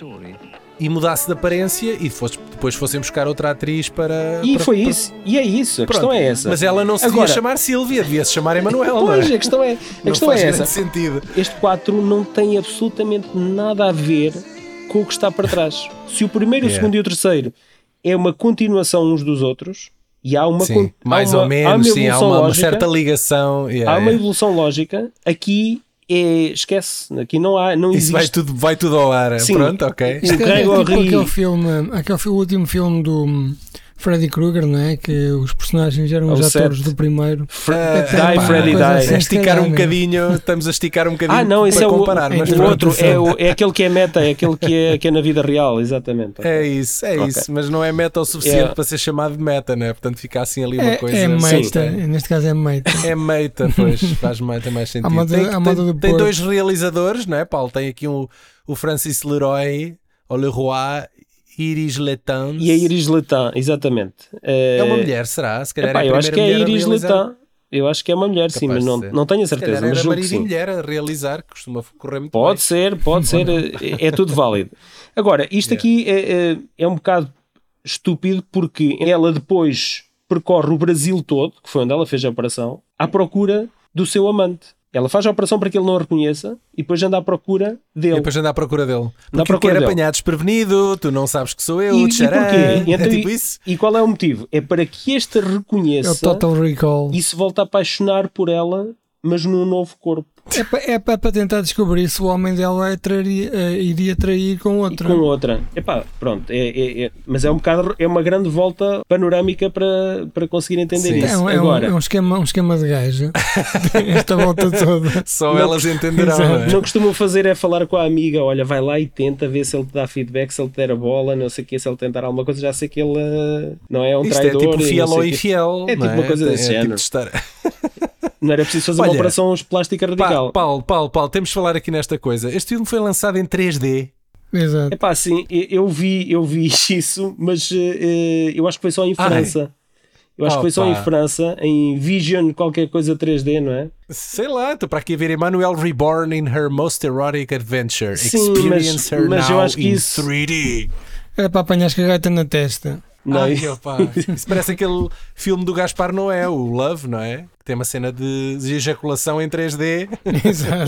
e mudasse de aparência e fosse, depois fossem buscar outra atriz para. E para- foi para- isso. E é isso. A Pronto. questão é essa. Mas ela não se Agora- devia chamar Sílvia, devia se chamar Emanuel. não Pois, é? a questão é, a Não questão faz é grande essa. sentido. Este quatro não tem absolutamente nada a ver com o que está para trás. Se o primeiro, o Yeah. segundo e o terceiro é uma continuação uns dos outros, e há uma, Sim, con- há mais uma, ou há menos, uma sim, há evolução uma, uma lógica, certa ligação. Yeah, há uma yeah. evolução lógica, aqui é, esquece, aqui não há, não Isso vai existe. tudo, vai tudo ao ar. Sim. Pronto, ok. O Isto é, é tipo Gregory- aquele filme, aquele, fi- o último filme do hum, Freddy Krueger, não é? Que os personagens eram os Ao atores sete. do primeiro. Ah, Die, pá, Freddy, coisa Die. assim, a esticar se um calhar, bocadinho, estamos a esticar um bocadinho Ah, não, esse para é o, comparar, mas o pronto. outro, é, o, é aquele que é meta, é aquele que é, que é na vida real, exatamente. É isso, é Ok. isso, mas não é meta o suficiente Yeah. para ser chamado de meta, né? Portanto fica assim ali uma É, coisa. é meta, Sim. neste caso é meta. É meta, pois faz meta mais sentido. À moda- tem, à moda tem- do tem Porto. dois realizadores, não é, Paulo? Tem aqui um, o Francis Leroy, ou Leroy, Iris Letans. E a Iris Letan, exatamente. É uma mulher, será? Se calhar Epá, é a eu acho que é a primeira mulher Iris a realizar. Letan. Eu acho que é uma mulher, sim, Capaz mas não, de ser. não tenho a Se calhar certeza. Mas era julgo que marido e sim. mulher a realizar, que costuma correr muito Pode bem. ser, pode ser, é, é tudo válido. Agora, isto Yeah. aqui é, é, é um bocado estúpido porque ela depois percorre o Brasil todo, que foi onde ela fez a operação, à procura do seu amante. Ela faz a operação para que ele não a reconheça e depois anda à procura E dele. depois anda à procura dele. à Porque procura quer dele. apanhar desprevenido, tu não sabes que sou eu, E, e tcharam. porquê? E, então, é tipo e- isso? e qual é o motivo? É para que este É o reconheça Total Recall. e se volta a apaixonar por ela, mas num novo corpo. É para é pa- para tentar descobrir se o homem dela é trair- eh, iria trair com E outra. com outra. Epá, pronto. É, é- é- mas é um bocado, é uma grande volta panorâmica para, para conseguir entender Sim. isso. É, um, é um- Agora, é um esquema, um esquema de gajo. Esta volta toda. Só Não- elas entenderão. Exato. não é? não costumam fazer é falar com a amiga, olha, vai lá e tenta ver se ele te dá feedback, se ele te der a bola, não sei o que, se ele tentar alguma coisa, já sei que ele eh, não é um Isto é traidor. tipo e não fiel sei ou o quê. infiel. É tipo não uma coisa É desse tipo género. de estar- Não era preciso fazer Olha, uma operação plástica radical. Pa- Paulo, Paulo, Paulo, temos de falar aqui nesta coisa. Este filme foi lançado em três D. Exato. Epá, sim, eu vi, eu vi isso, mas eh, eu acho que foi só em Ai. França. Eu acho que foi só em Opa. França, em Vision, qualquer coisa três D, não é? Sei lá, estou para aqui a ver Emmanuel Reborn in her most erotic adventure. Sim, Experience mas- her mas eu now acho que in isso- três D. Era para apanhar as cagatas na testa. Não, Ai, opa. Isso parece aquele filme do Gaspar Noé, o Love, não é? Que tem uma cena de de ejaculação em três D. Exato. Que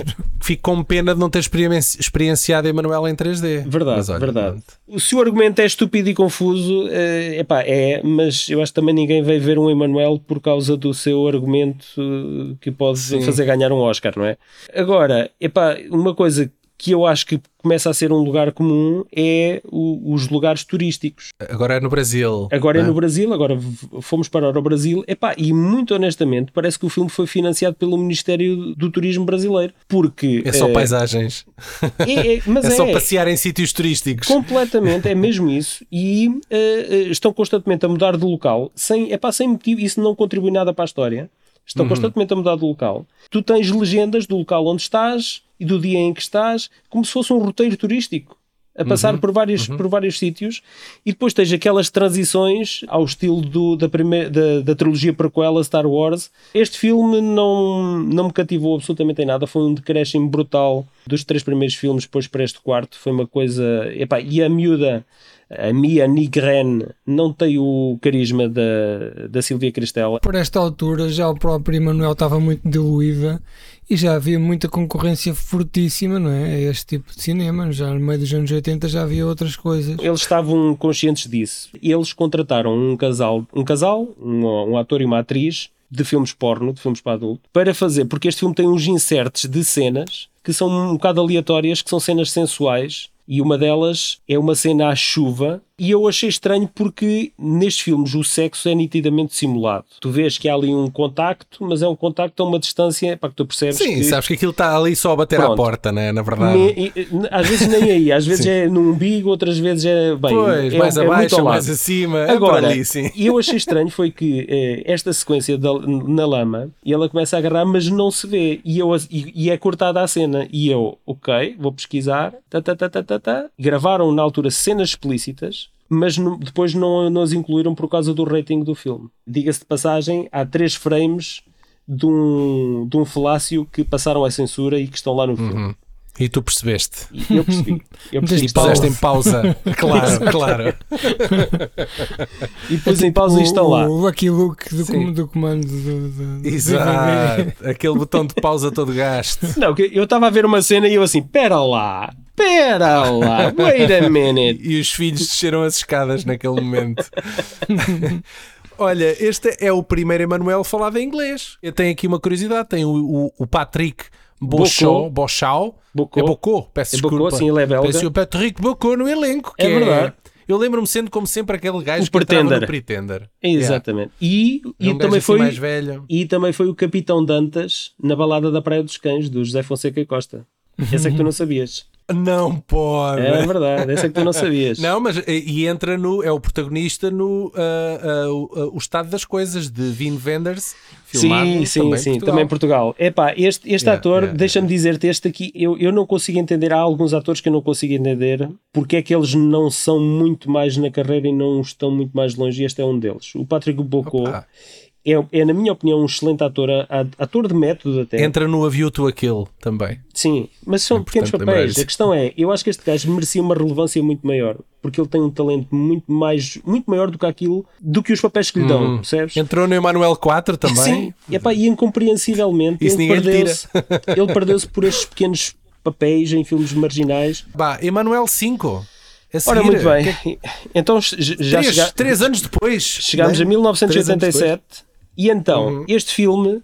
fico com pena de não ter experienci- experienciado Emanuel em três D. Verdade, Mas, olha, verdade. Se o argumento é estúpido e confuso, é, epá, é, mas eu acho que também ninguém vai ver um Emanuel por causa do seu argumento uh, que pode Sim. fazer ganhar um Oscar, não é? Agora, epá, uma coisa que eu acho que começa a ser um lugar comum é o, os lugares turísticos. Agora é no Brasil. Agora é né? no Brasil, agora v- fomos parar ao Brasil, epá, e muito honestamente parece que o filme foi financiado pelo Ministério do Turismo brasileiro, porque... É só eh, paisagens. é, é, mas É é, só passear em sítios turísticos. completamente, é mesmo isso, e eh, eh, estão constantemente a mudar de local, sem, epá, sem motivo, isso não contribui nada para a história. Estão Uhum. constantemente a mudar de local. Tu tens legendas do local onde estás e do dia em que estás, como se fosse um roteiro turístico, a passar Uhum. por, vários, por vários sítios, e depois tens aquelas transições ao estilo do, da, primeira, da, da trilogia prequela Star Wars. Este filme não, não me cativou absolutamente em nada, foi um decréscimo brutal dos três primeiros filmes, depois para este quarto, foi uma coisa... Epá, e a miúda, a Mia Nigren, não tem o carisma da, da Silvia Cristela. Por esta altura já o próprio Emanuel estava muito diluída e já havia muita concorrência fortíssima, não é? A este tipo de cinema. Já no meio dos anos oitenta já havia outras coisas. Eles estavam conscientes disso. Eles contrataram um casal, um casal, um, um ator e uma atriz de filmes porno, de filmes para adulto, para fazer, porque este filme tem uns inserts de cenas que são um bocado aleatórias, que são cenas sensuais, e uma delas é uma cena à chuva, e eu achei estranho porque nestes filmes o sexo é nitidamente simulado. Tu vês que há ali um contacto, mas é um contacto a uma distância para que tu percebes Sim, que... sabes que aquilo está ali só a bater à Pronto. porta, né? Na verdade. Ne- e- às vezes nem aí, às vezes Sim. é no umbigo, outras vezes é bem, Pois, é, mais é muito abaixo, ao lado. mais acima. é Agora, por ali, sim. e eu achei estranho foi que eh, esta sequência da- na lama, e ela começa a agarrar, mas não se vê, e, eu, e, e é cortada a cena, e eu, ok, vou pesquisar, tá, tá, tá, tá, tá, tá. Gravaram na altura cenas explícitas, mas no- depois não, não as incluíram por causa do rating do filme. Diga-se de passagem, há três frames de um, de um falácio que passaram a censura e que estão lá no filme. Uhum. E tu percebeste. E eu percebi. Eu percebi. Desde Puseste em pausa. Claro, claro. E depois em pausa e estão lá. O Lucky Luke do, Sim. com, do comando do, do, do Exato. Aquele botão de pausa todo gasto. Não, que eu estava a ver uma cena e eu assim, pera lá, pera lá, wait a minute. E os filhos desceram as escadas naquele momento. Olha, este é o primeiro Emanuel falado em inglês. Eu tenho aqui uma curiosidade. Tem o, o, o Patrick Bochau, Bochau. Bocô. É Bocô, peço É Bocô, desculpa. sim, ele é belga. Parece o Patrick Bocô no elenco. Que É verdade. Eu lembro-me sendo como sempre aquele gajo O que entrava Pretender. no Pretender. Exatamente. E, Yeah. e Um gajo também assim foi mais velho. e também foi o Capitão Dantas na balada da Praia dos Cães, do José Fonseca Costa. Essa é que tu não sabias. Não pode. É verdade, essa é que tu não sabias. Não, mas e, e entra no. É o protagonista no ah, ah, o, ah, o Estado das Coisas de Wim Wenders. Filmado Sim, sim, também em sim, Portugal. também em Portugal. Epá, este, este Yeah, ator, yeah, deixa-me dizer-te, este aqui, eu, eu não consigo entender, há alguns atores que eu não consigo entender porque é que eles não são muito mais na carreira e não estão muito mais longe, e este é um deles. O Patrick Bocô Opa. é, é, na minha opinião, um excelente ator, a- ator de método até. Entra no A View to a Kill também. Sim, mas são É pequenos importante lembrar papéis. isso. A questão é, eu acho que este gajo merecia uma relevância muito maior, porque ele tem um talento muito mais, muito maior do que aquilo, do que os papéis que lhe dão, Hum. percebes? Entrou no Emanuel quatro também. Sim, e, epá, e incompreensivelmente Isso ele ninguém lhe perdeu-se ele perdeu-se por estes pequenos papéis em filmes marginais. Bah, Emanuel cinco. A seguir, Ora, muito bem. que- Então j- já Três, chega- três anos depois. chegámos né? a mil novecentos e Três anos oitenta e sete e então Uhum. este filme,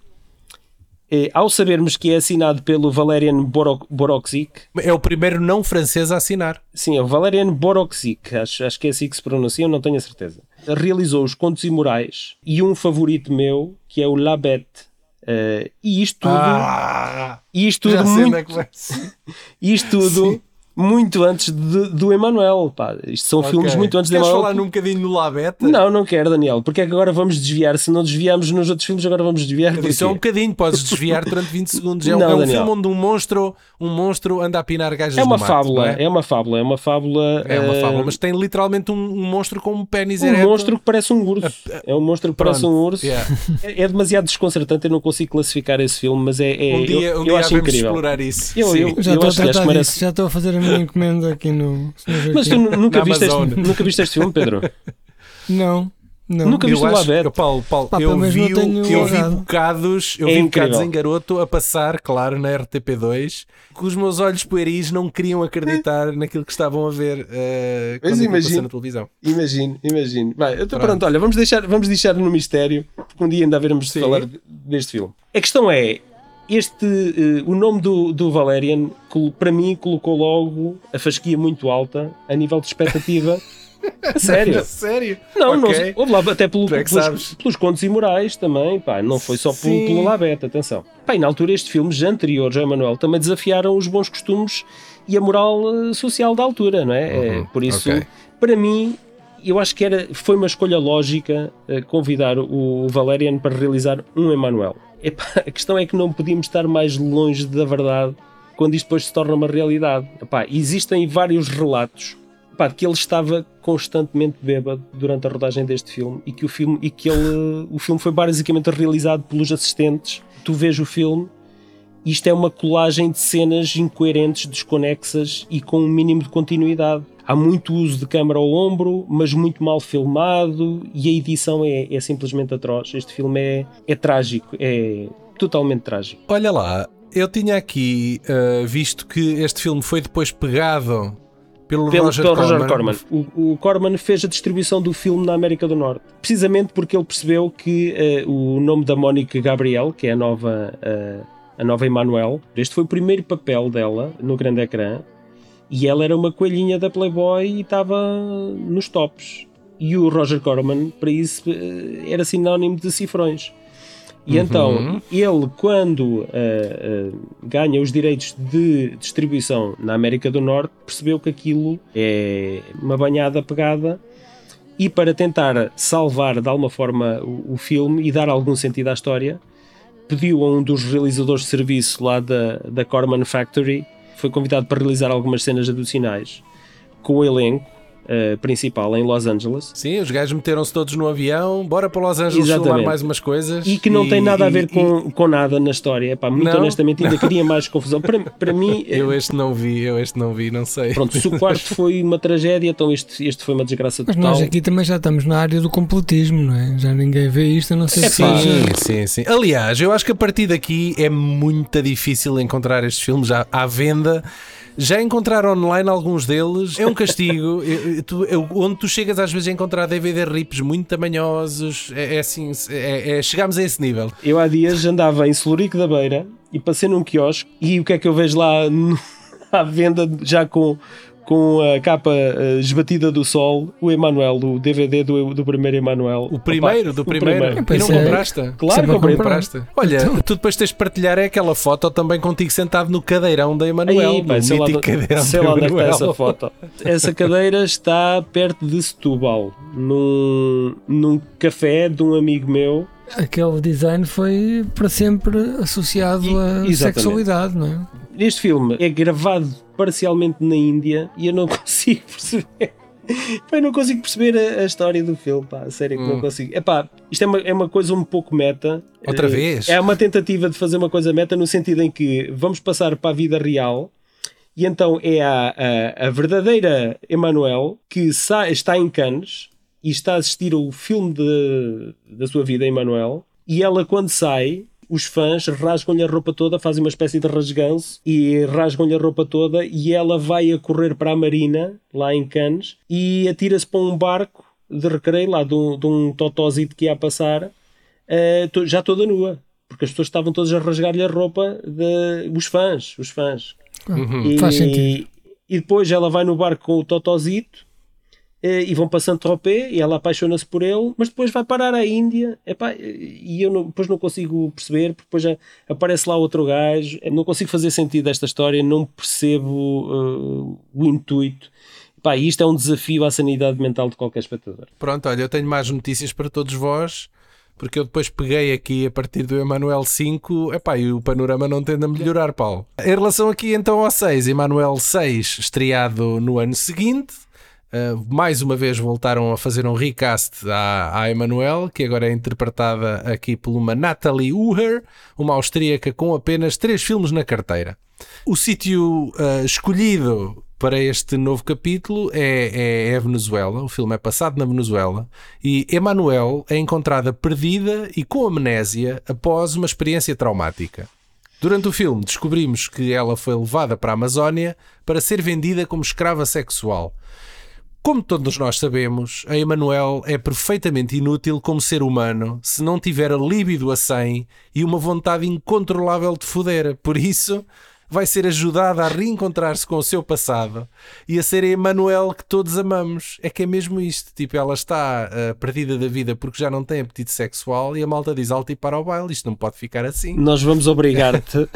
eh, ao sabermos que é assinado pelo Valerian Borok- Borowczyk, depois. É o primeiro não francês a assinar. sim, é o Valerian Borowczyk, acho, acho que é assim que se pronuncia, eu não tenho a certeza. Realizou Os Contos Imorais e um favorito meu, que é o La Bête. Eh, e isto tudo, Ah, e isto já tudo sei muito, onde é que vai. isto tudo Sim. muito antes de- do Emanuel. Pá. Isto são filmes Ok. muito antes do Queres Emanuel. falar num bocadinho no Labete? Não, não quero, Daniel. Porque é que agora vamos desviar? Se não desviámos nos outros filmes, agora vamos desviar. Eu disse, é um Porquê? bocadinho, podes desviar durante vinte segundos. É, um- Não, é um Daniel. filme onde um monstro, um monstro anda a pinar gajas É uma no mato, fábula, não é? é uma fábula, é uma fábula. É uma eh, fábula, mas tem literalmente um, um monstro com um pênis um ereto. monstro que parece um urso. É um monstro que parece Pronto, um urso. yeah. É, é demasiado desconcertante, eu não consigo classificar esse filme, mas é, é Um dia, eu, um eu dia acho vamos incrível. explorar isso. Eu- Sim. eu- Já estou a acho que acho tratar que merece- disso, já estou a fazer a minha encomenda aqui no. Mas tu nu- nunca Na viste, este, Amazon. nunca viste este filme, Pedro? Não. Não. Nunca viste Eu o acho Labete? que, Paulo, Paulo, Pá, eu pelo menos vi, não tenho eu vi olhado. bocados, eu É vi incrível. bocados em garoto a passar, claro, na R T P dois, que os meus olhos pueris não queriam acreditar naquilo que estavam a ver uh, quando aquilo imagino. passou na televisão. Imagino, imagino. Vai, eu tô, Pronto. pronto, olha, vamos deixar, vamos deixar no mistério, porque um dia ainda haveremos de Sim. falar deste filme. A questão é, este, uh, o nome do, do Valerian, col- para mim, colocou logo a fasquia muito alta, a nível de expectativa. A sério. Sério? Não, Ok. não, houve lá até pelo, Tu é que pelos, sabes. pelos contos imorais também, pá, não foi só pelo, Sim. pelo Labete, atenção. Pá, e na altura estes filmes anteriores ao Emanuel também desafiaram os bons costumes e a moral eh, social da altura, não é? Uhum, É, por isso, ok. para mim, eu acho que era, foi uma escolha lógica eh, convidar o Valerian para realizar um Emanuel. Epá, a questão é que não podíamos estar mais longe da verdade quando isto depois se torna uma realidade. Epá, existem vários relatos, pá, de que ele estava constantemente bêbado durante a rodagem deste filme e que o filme, e que ele, o filme foi basicamente realizado pelos assistentes. Tu vês o filme, isto é uma colagem de cenas incoerentes, desconexas e com um mínimo de continuidade. Há muito uso de câmara ao ombro, mas muito mal filmado, e a edição é, é simplesmente atroz. Este filme é, é trágico, é totalmente trágico. Olha lá, eu tinha aqui uh, visto que este filme foi depois pegado pelo, Pelo Roger, pelo Corman. Roger Corman. O, o Corman fez a distribuição do filme na América do Norte, precisamente porque ele percebeu que uh, o nome da Mónica Gabriel, que é a nova, uh, a nova Emanuel, este foi o primeiro papel dela no grande ecrã, e ela era uma coelhinha da Playboy e estava nos tops. E o Roger Corman, para isso, uh, era sinónimo de cifrões. E Uhum. então, ele, quando uh, uh, ganha os direitos de distribuição na América do Norte, percebeu que aquilo é uma banhada pegada, e para tentar salvar de alguma forma o, o filme e dar algum sentido à história, pediu a um dos realizadores de serviço lá da, da Corman Factory, foi convidado para realizar algumas cenas adicionais com o elenco Uh, principal em Los Angeles. Sim, os gajos meteram-se todos no avião, bora para Los Angeles Exatamente. filmar mais umas coisas. E que não e, tem nada a ver e, com, com nada na história. Epá, muito Não, honestamente, ainda cria mais confusão. Para, para mim, Eu este não vi, eu este não vi, não sei. pronto, se o quarto foi uma tragédia, então este, este foi uma desgraça Mas total. nós aqui também já estamos na área do completismo, não é? Já ninguém vê isto, a não ser É que pá. seja. Sim, sim, sim. Aliás, eu acho que a partir daqui é muito difícil encontrar estes filmes já à venda. Já encontrar online alguns deles é um castigo. eu, eu, tu, eu, onde tu chegas às vezes a encontrar D V D rips muito tamanhosos, é, é assim, é, é, chegamos a esse nível. Eu há dias andava em Celurico da Beira e passei num quiosque, e o que é que eu vejo lá no, à venda, já com, com a capa uh, esbatida do sol, o Emanuel, o D V D do, do primeiro Emanuel. O primeiro, Opa, do o primeiro. primeiro. E não Pois é. compraste? Claro, Sempre a comprei. comprar. Compraste. Olha, Então. tu depois tens de partilhar é aquela foto também contigo sentado no cadeirão da Emanuel. Aí, pá, no sei lá, mítico cadeirão sei da lá onde é que está Emanuel. essa foto. Essa cadeira está perto de Setúbal, num, num café de um amigo meu. Aquele design foi para sempre associado E- à exatamente. sexualidade, não é? Este filme é gravado parcialmente na Índia e eu não consigo perceber. Pá, eu não consigo perceber a, a história do filme, pá, a sério que Hum. não consigo. Epá, isto é uma, é uma coisa um pouco meta. Outra Eh, vez? É uma tentativa de fazer uma coisa meta no sentido em que vamos passar para a vida real, e então é a, a, a verdadeira Emanuel que sa- está em Cannes e está a assistir ao filme de, da sua vida, Emanuel, e ela, quando sai, os fãs rasgam-lhe a roupa toda, fazem uma espécie de rasganço e rasgam-lhe a roupa toda, e ela vai a correr para a marina, lá em Cannes, e atira-se para um barco de recreio, lá de um, de um totozito que ia a passar, eh, to- já toda nua, porque as pessoas estavam todas a rasgar-lhe a roupa, de, os fãs, os fãs. Uhum. E, Faz sentido. e depois ela vai no barco com o totozito, eh, e vão para Saint-Tropez e ela apaixona-se por ele, mas depois vai parar à Índia. Epá, e eu não, depois não consigo perceber, porque depois já aparece lá outro gajo. Eu não consigo fazer sentido esta história, não percebo uh, o intuito. Epá, isto é um desafio à sanidade mental de qualquer espectador. Pronto, olha, eu tenho mais notícias para todos vós, porque eu depois peguei aqui a partir do Emanuel cinco, epá, e o panorama não tende a melhorar, Paulo. Em relação aqui então ao seis, Emanuel seis, estreado no ano seguinte, uh, mais uma vez voltaram a fazer um recast à, à Emanuel, que agora é interpretada aqui por uma Natalie Uher, uma austríaca com apenas três filmes na carteira. O sítio uh, escolhido para este novo capítulo é, é a Venezuela. O filme é passado na Venezuela e Emanuel é encontrada perdida e com amnésia após uma experiência traumática. Durante o filme descobrimos que ela foi levada para a Amazónia para ser vendida como escrava sexual. Como todos nós sabemos, a Emanuel é perfeitamente inútil como ser humano se não tiver a líbido a cem e uma vontade incontrolável de foder. Por isso, vai ser ajudada a reencontrar-se com o seu passado e a ser a Emanuel que todos amamos. É que é mesmo isto. Tipo, ela está uh, perdida da vida porque já não tem apetite sexual e a malta diz alto e para o baile. Isto não pode ficar assim. Nós vamos obrigar-te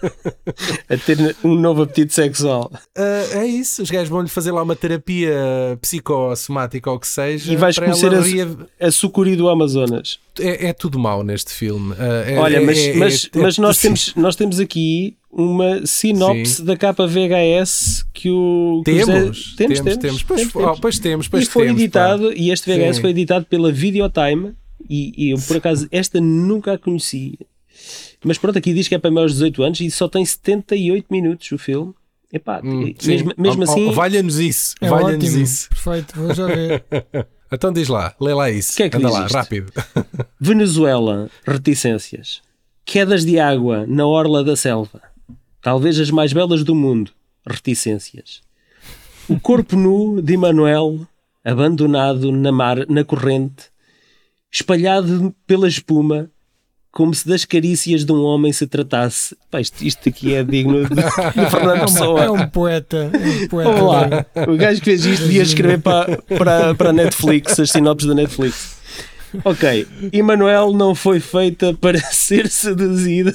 a ter um novo apetite sexual. Uh, é isso. Os gajos vão-lhe fazer lá uma terapia psicossomática ou o que seja. E vais conhecer a, rea... a sucuri do Amazonas. É, é tudo mau neste filme. Uh, é, Olha, mas, é, mas, é, mas é, nós, sim. temos, nós temos aqui uma sinopse Sim. da capa V H S que o... Que Temos, o José... temos, temos, temos, temos. Pois, temos, oh, temos. pois temos, pois E foi temos, editado, pá. e este V H S Sim. foi editado pela Videotime e, e eu por acaso esta nunca a conheci. Mas pronto, aqui diz que é para maiores de dezoito anos e só tem setenta e oito minutos o filme. Epá, Hum, mesmo, mesmo oh, assim... oh, valha-nos isso, É valha-nos ótimo, isso. perfeito, vou já ver. Então diz lá, lê lá isso. Que é que Anda diz lá, isto? rápido. Venezuela, reticências. Quedas de água na orla da selva. Talvez as mais belas do mundo. Reticências. O corpo nu de Emanuel, abandonado na mar, na corrente, espalhado pela espuma, como se das carícias de um homem se tratasse. Pá, isto, isto aqui é digno de, de Fernando É Pessoa. um poeta. É um poeta. Vamos lá. O gajo que fez isto devia escrever para, para, para a Netflix, as sinopses da Netflix. Ok. Emanuel não foi feita para ser seduzida.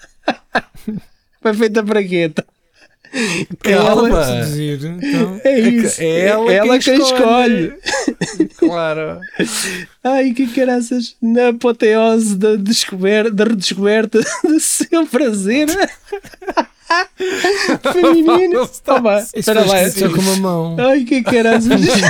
Foi feita para quê? Calma. Ela seduzir, então. É isso. É ela, é ela quem quem escolhe. Claro. Ai, que caraças. Na apoteose da, descoberta, da redescoberta do seu prazer feminino. Toma, Isso espera lá. foi só com uma mão. Ai, que caraças.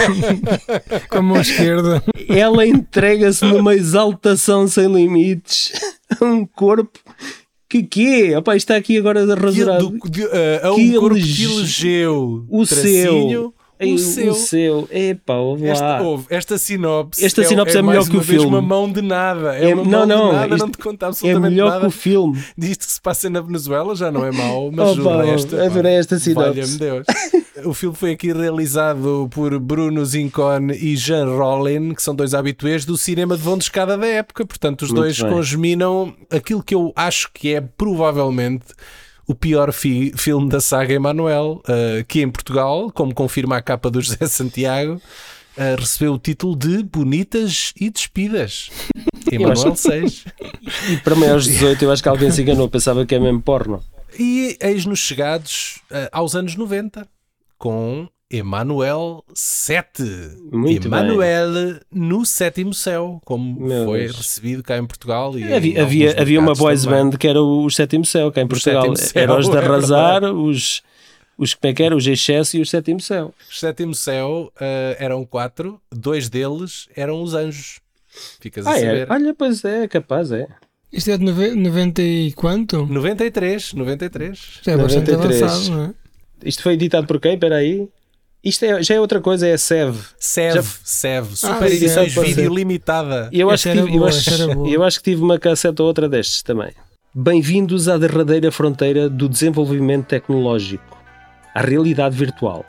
Com a mão esquerda. Ela entrega-se numa exaltação sem limites a um corpo que quê? Opa, isto está aqui agora rasurado. Do, de, uh, a um Que corpo elege- que elegeu O tracinho, seu. o O seu. seu. Epá, ouve lá. Esta, ouve, esta sinopse Esta sinopse é melhor mais que o uma vez filme. uma mão de nada. É, É- uma não, mão não, de nada, isto não te conta É absolutamente melhor nada. que o filme. Disto que se passa na Venezuela já não é mau, mas Opa, o resto... pá, adorei esta sinopse. valha-me Deus. O filme foi aqui realizado por Bruno Zincone e Jean Rollin, que são dois habituês do cinema de vão de escada da época. Portanto, os Muito dois bem. congeminam aquilo que eu acho que é provavelmente o pior fi- filme da saga Emanuel, uh, que em Portugal, como confirma a capa do José Santiago, uh, recebeu o título de Bonitas e Despidas. Emanuel seis. E para maiores de dezoito, eu acho que alguém se enganou. Pensava que é mesmo porno. E eis-nos chegados uh, aos anos noventa, com Emanuel sete. Muito Emanuel no sétimo céu, como Meu foi Deus. recebido cá em Portugal. E em Havia, alguns havia, havia uma mercados boys também. band que era o Sétimo Céu, cá em Portugal. Sétimo Céu, Era os de é arrasar, os, os como é que era? Os Excesso e o Sétimo Céu. O sétimo céu uh, eram quatro, dois deles eram os anjos. Ficas a Ah, é? saber. Olha, pois é, capaz, é. Isto é de nove- noventa e quanto? noventa e três, noventa e três. Já é bastante noventa e três. avançado, não é? Isto foi editado por quem? Espera aí. Isto é, já é outra coisa, é a S E V. S E V, Já- S E V, Ah, Super sim, Edições pode Vídeo ser. Limitada. E eu acho, Essa que era tive, eu, boa, acho, essa era boa. eu acho que tive uma cassete ou outra destes também. Bem-vindos à derradeira fronteira do desenvolvimento tecnológico, à realidade virtual.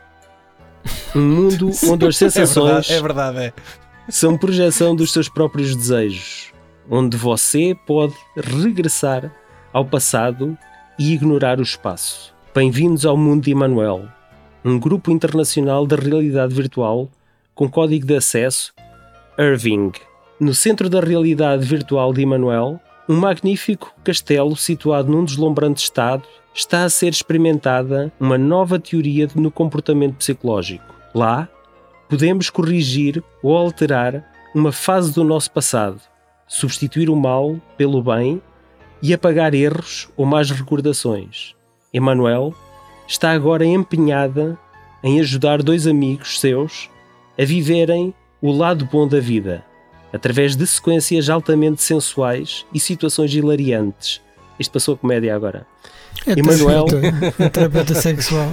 Um mundo onde as É sensações verdade, é verdade, é. são projeção dos seus próprios desejos, onde você pode regressar ao passado e ignorar o espaço. Bem-vindos ao mundo de Emanuel, um grupo internacional da realidade virtual com código de acesso Irving. No centro da realidade virtual de Emanuel, um magnífico castelo situado num deslumbrante estado, está a ser experimentada uma nova teoria no comportamento psicológico. Lá, podemos corrigir ou alterar uma fase do nosso passado, substituir o mal pelo bem e apagar erros ou más recordações. Emanuel está agora empenhada em ajudar dois amigos seus a viverem o lado bom da vida, através de sequências altamente sensuais e situações hilariantes. Isto passou a comédia agora. É Emanuel. terapeuta, é terapeuta sexual.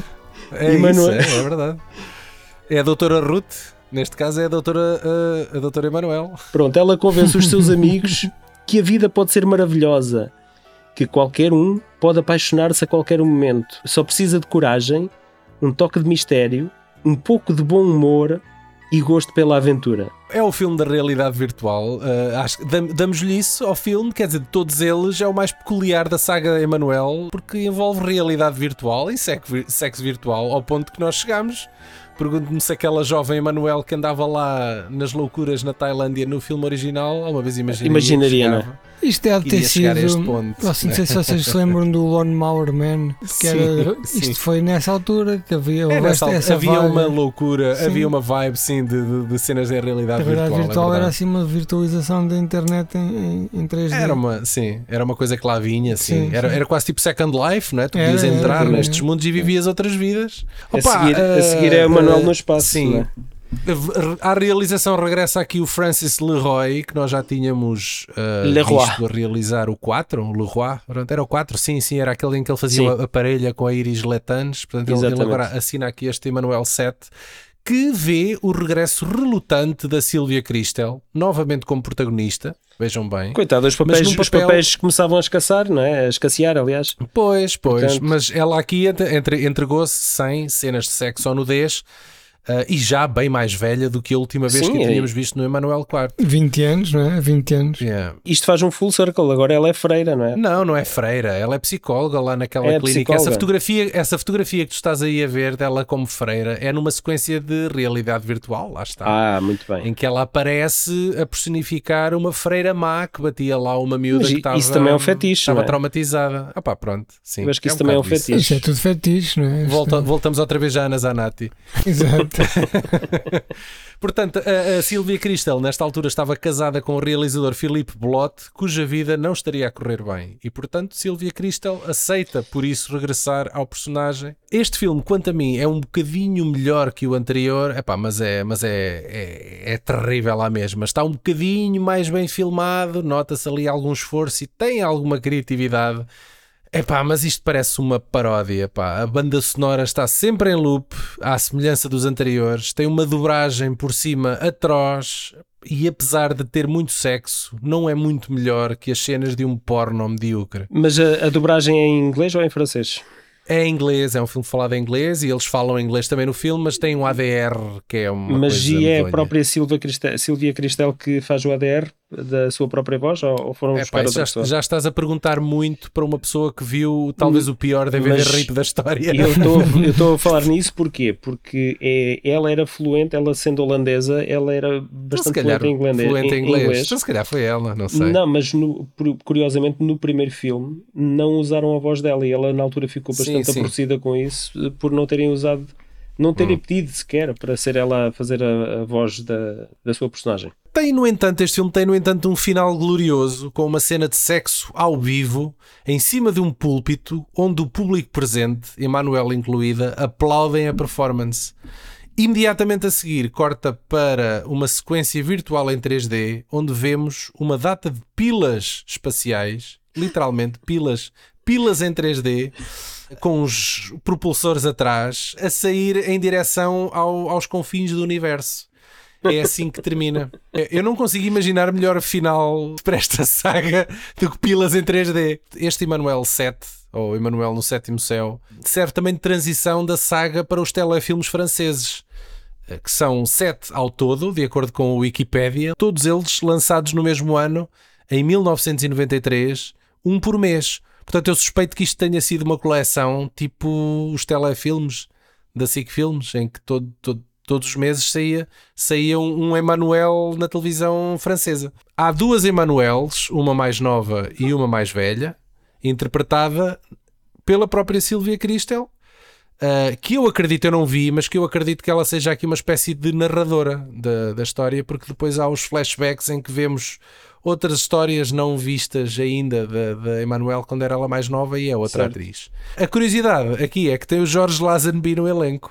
É Emanuel. isso, é, é verdade. É a doutora Ruth, neste caso é a doutora, a, a doutora Emanuel. Pronto, ela convence os seus amigos que a vida pode ser maravilhosa, que qualquer um pode apaixonar-se a qualquer momento. Só precisa de coragem, um toque de mistério, um pouco de bom humor e gosto pela aventura. É o filme da realidade virtual. Uh, acho que dam- damos-lhe isso ao filme, quer dizer, de todos eles é o mais peculiar da saga Emanuel, porque envolve realidade virtual e sexo, vi- sexo virtual, ao ponto que nós chegamos. Pergunto-me se aquela jovem Emanuel que andava lá nas loucuras na Tailândia no filme original, alguma vez imaginaria, Imaginaria, que não é? chegava. Isto é de ter Iria chegar a este sido. ponto, Nossa, não né? sei se vocês se lembram do Lone Mower Man. Que Sim, era, sim. isto foi nessa altura que havia É, nessa altura, essa havia vaga. uma loucura, Sim. havia uma vibe sim, de, de, de cenas da realidade A realidade virtual. virtual é era verdade. assim uma virtualização da internet em, em, em três D. Era uma, sim, era uma coisa que lá vinha, sim. Sim, era, sim. era quase tipo Second Life, não é? Tu Era, podias entrar era, nestes era. mundos e vivias outras vidas. A Opa, seguir, a eh, seguir é o Manuel eh, no espaço. Sim. não é? À realização regressa aqui o Francis Leroy, que nós já tínhamos uh, Leroy. visto a realizar o quatro, o Leroy, pronto, era o quatro, sim, sim, era aquele em que ele fazia Sim. a, a parelha com a Iris Letanes, portanto ele, ele Exatamente. agora assina aqui este Emanuel sete, que vê o regresso relutante da Sylvia Kristel, novamente como protagonista, vejam bem. Coitado, os Mas papéis, num os papel- papéis começavam a escassar, não é? A escassear, aliás. Pois, pois, Portanto- mas ela aqui entre- entre- entregou-se sem cenas de sexo ou nudez, uh, e já bem mais velha do que a última vez Sim, que a é- tínhamos visto no Emanuel quatro. vinte anos, não é? vinte anos. Yeah. Isto faz um full circle, agora ela é freira, não é? Não, não é freira, ela é psicóloga lá naquela É clínica. psicóloga. Essa fotografia, essa fotografia que tu estás aí a ver dela como freira é numa sequência de realidade virtual, lá está. Ah, muito bem. Em que ela aparece a personificar uma freira má que batia lá uma miúda Mas que i- estava, isso também é um fetiche, estava não é? traumatizada. Ah pá, pronto. Sim, Eu acho que isso também é um bocado isso. fetiche. Isto é tudo fetiche, não é? Isto Volta- é- voltamos outra vez já a Ana Zanatti. Exato. Portanto, a, a Sylvia Kristel nesta altura estava casada com o realizador Philippe Blot, cuja vida não estaria a correr bem. E portanto, Sylvia Kristel aceita por isso regressar ao personagem. Este filme, quanto a mim, é um bocadinho melhor que o anterior, epá, mas, é, mas é, é, é terrível lá mesmo. Está um bocadinho mais bem filmado, nota-se ali algum esforço e tem alguma criatividade. Epá, mas isto parece uma paródia, pá. A banda sonora está sempre em loop, à semelhança dos anteriores, tem uma dobragem por cima atroz e apesar de ter muito sexo, não é muito melhor que as cenas de um porno medíocre. Mas a, a dobragem é em inglês ou em francês? É em inglês, é um filme falado em inglês e eles falam inglês também no filme, mas tem um A D R que é uma Mas coisa e é a medonha. própria Silvia Cristel, Silvia Cristel que faz o A D R da sua própria voz ou, ou foram É, buscar pá, outra já, pessoa? já estás a perguntar muito para uma pessoa que viu talvez o pior D V D Mas- RIP da história. E eu estou eu estou a falar nisso porquê? Porque é, ela era fluente, ela sendo holandesa, ela era Então, se bastante calhar, fluente em inglês. fluente em inglês. inglês. Então, se calhar foi ela, não sei. Não, mas no- por- curiosamente no primeiro filme não usaram a voz dela e ela na altura ficou Sim, bastante sim. aborrecida com isso eh, por não terem usado, não terem Hum. pedido sequer para ser ela a fazer a, a voz da, da sua personagem. Tem, no entanto, este filme tem, no entanto, um final glorioso com uma cena de sexo ao vivo em cima de um púlpito onde o público presente, Emanuel incluída, aplaudem a performance. Imediatamente a seguir, corta para uma sequência virtual em três D onde vemos uma data de pilas espaciais, literalmente pilas, pilas em três D, com os propulsores atrás, a sair em direção ao- aos confins do universo. É assim que termina. Eu não consigo imaginar melhor final para esta saga do que pilas em três D. Este Emanuel sete, ou Emanuel no Sétimo Céu, serve também de transição da saga para os telefilmes franceses, que são sete ao todo, de acordo com a Wikipédia, todos eles lançados no mesmo ano, em mil novecentos e noventa e três, um por mês. Portanto, eu suspeito que isto tenha sido uma coleção tipo os telefilmes da SIC Filmes, em que todo, todo, todos os meses saía, saía um, um Emanuel na televisão francesa. Há duas Emanuels, uma mais nova e uma mais velha, interpretada pela própria Sylvia Kristel, Uh, que eu acredito, eu não vi, mas que eu acredito que ela seja aqui uma espécie de narradora da, da história, porque depois há os flashbacks em que vemos outras histórias não vistas ainda da, da Emanuel quando era ela mais nova e é outra Certo. atriz. A curiosidade aqui é que tem o Jorge Lazenby no elenco.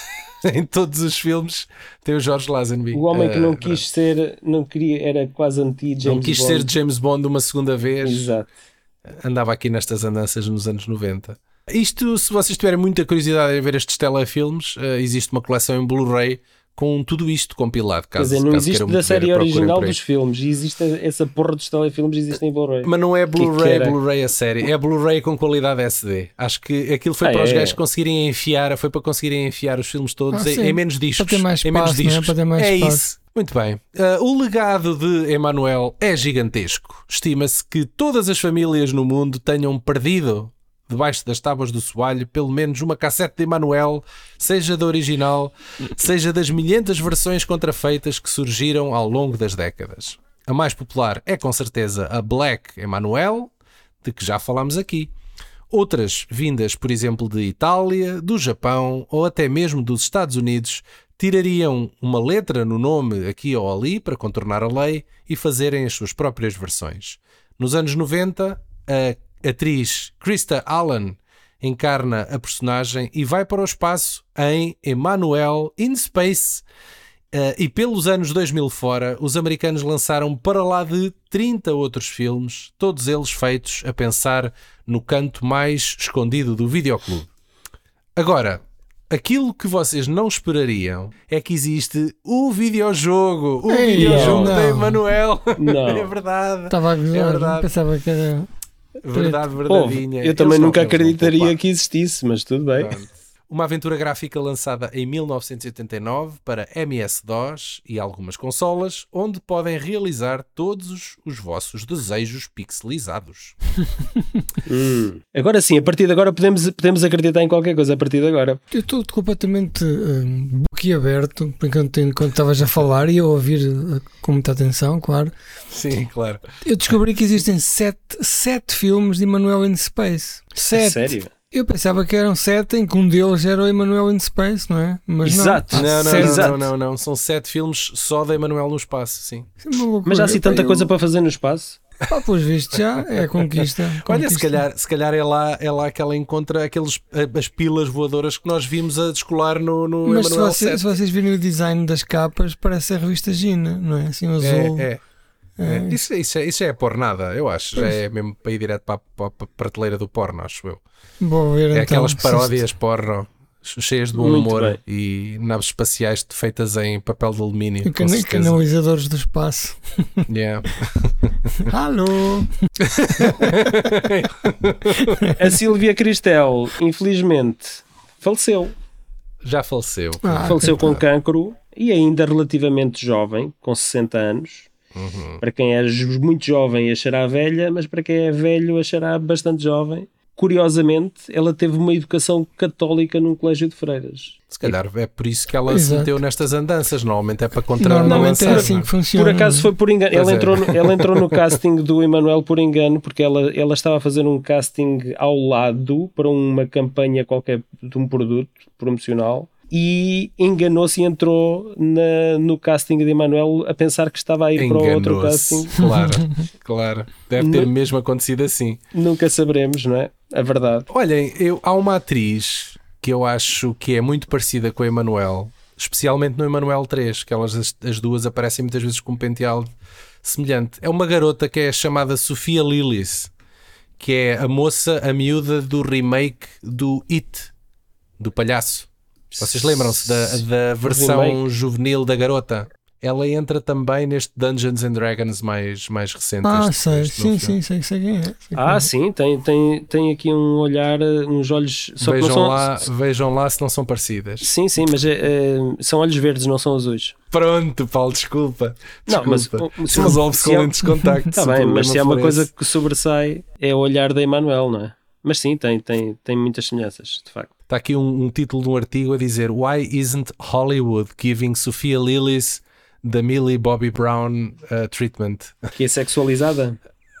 Em todos os filmes tem o Jorge Lazenby. O homem que não Uh, quis ser, não queria, era quase anti-James não quis Bond. ser James Bond uma segunda vez. Exato. Andava aqui nestas andanças nos anos noventa. Isto, se vocês tiverem muita curiosidade em ver estes telefilmes, uh, existe uma coleção em Blu-ray com tudo isto compilado. Caso, Quer dizer, não caso existe da série original dos filmes, existe essa porra dos telefilmes, existe em Blu-ray. Mas não é Blu-ray, que que Blu-ray a série, é Blu-ray com qualidade S D. Acho que aquilo foi ah, para é, os gajos é. conseguirem enfiar, foi para conseguirem enfiar os filmes todos ah, em, em menos discos. Para ter mais em menos espaço, discos. Não é? Para ter mais é espaço. isso. Muito bem. Uh, o legado de Emanuel é gigantesco. Estima-se que todas as famílias no mundo tenham perdido debaixo das tábuas do soalho pelo menos uma cassete de Emanuel, seja da original, seja das milhentas versões contrafeitas que surgiram ao longo das décadas. A mais popular é com certeza a Black Emanuel, de que já falámos aqui. Outras, vindas por exemplo de Itália, do Japão ou até mesmo dos Estados Unidos, tirariam uma letra no nome aqui ou ali para contornar a lei e fazerem as suas próprias versões. Nos anos noventa, a atriz Krista Allen encarna a personagem e vai para o espaço em Emanuel in Space. Uh, e pelos anos dois mil fora, os americanos lançaram para lá de trinta outros filmes, todos eles feitos a pensar no canto mais escondido do videoclube. Agora, aquilo que vocês não esperariam é que existe o videojogo, o Ei, videojogo não. de Emanuel. Não. É verdade. Estava a gozar, É verdade. pensava que era. Verdade, Pô, verdadeinha. eu também Eles nunca não, eles não acreditaria pouparam. que existisse, mas tudo bem. Pronto. Uma aventura gráfica lançada em mil novecentos e oitenta e nove para M S DOS e algumas consolas, onde podem realizar todos os, os vossos desejos pixelizados. Hum. Agora sim, a partir de agora podemos, podemos acreditar em qualquer coisa a partir de agora. Eu estou completamente um, boquiaberto, enquanto enquanto estavas a falar e a ouvir uh, com muita atenção, claro. Sim, claro. Eu descobri que existem sete, sete filmes de Emanuel in Space. Sete. Sério? Eu pensava que eram sete, em que um deles era o Emanuel in Space, não é? Mas Exato. não. Não, não, Sete. não, Exato. não, não, não. São sete filmes só da Emanuel no espaço, sim. Isso é uma loucura. Mas há assim tanta Eu- coisa para fazer no espaço? Pá, pois visto já, é a conquista. Olha, conquista. se calhar, se calhar é, lá, é lá que ela encontra aqueles, as pilas voadoras que nós vimos a descolar no, no Mas se, Emanuel você- sete. se vocês virem o design das capas, parece a revista Gina, não é? Assim, um azul. É, é. É. Isso, isso, é, isso é por nada, eu acho. Já é mesmo para ir direto para, a- para a prateleira do porno, acho eu. Vou ver, É então, aquelas se paródias isto- porno cheias de bom Muito humor bem. e naves espaciais feitas em papel de alumínio. E com cana- certeza. canalizadores do espaço. Yeah. Alô! A Sílvia Cristel, infelizmente, faleceu. Já faleceu. Ah, faleceu com coitado. cancro e ainda relativamente jovem, com sessenta anos. Uhum. Para quem é jo- muito jovem achará velha, mas para quem é velho achará bastante jovem. Curiosamente, ela teve uma educação católica num colégio de freiras. Se calhar é por isso que ela se Exato. meteu nestas andanças. Normalmente é para contra Normalmente é balançar, assim não que funciona. Por acaso foi por engano. Pois Ela é. entrou, no, ela entrou no casting do Emanuel por engano, porque ela, ela estava a fazer um casting ao lado para uma campanha qualquer de um produto promocional e enganou-se e entrou na, no casting de Emanuel a pensar que estava a ir para o outro Enganou-se. casting. Claro, claro. Deve ter No- mesmo acontecido assim. Nunca saberemos, não é? A verdade. Olhem, eu, há uma atriz que eu acho que é muito parecida com a Emanuel, especialmente no Emanuel três, que elas as, as duas aparecem muitas vezes com um penteado semelhante. É uma garota que é chamada Sofia Lillis, que é a moça, a miúda do remake do It, do palhaço. Vocês lembram-se da, da versão remake? juvenil da garota? Ela entra também neste Dungeons and Dragons mais, mais recente. Ah, este- sei, este sim, novo sim, filme. sei, sei quem é. Sei quem Ah, é. sim, tem, tem, tem aqui um olhar, eh, uns olhos. Só que não Vejam, são, lá, vejam lá se não são parecidas. Sim, sim, mas é, é, são olhos verdes, não são azuis. Pronto, Paulo, desculpa. Não, mas Desculpa. o- Se se- resolve-se se com há- lentes de contacto. Está se o bem, problema mas se há uma for coisa esse. que sobressai é o olhar da Emanuel, não é? Mas sim, tem, tem, tem muitas semelhanças, de facto. Está aqui um, um título de um artigo a dizer: Why isn't Hollywood giving Sophia Lillis the Millie Bobby Brown uh, treatment? Que é sexualizada?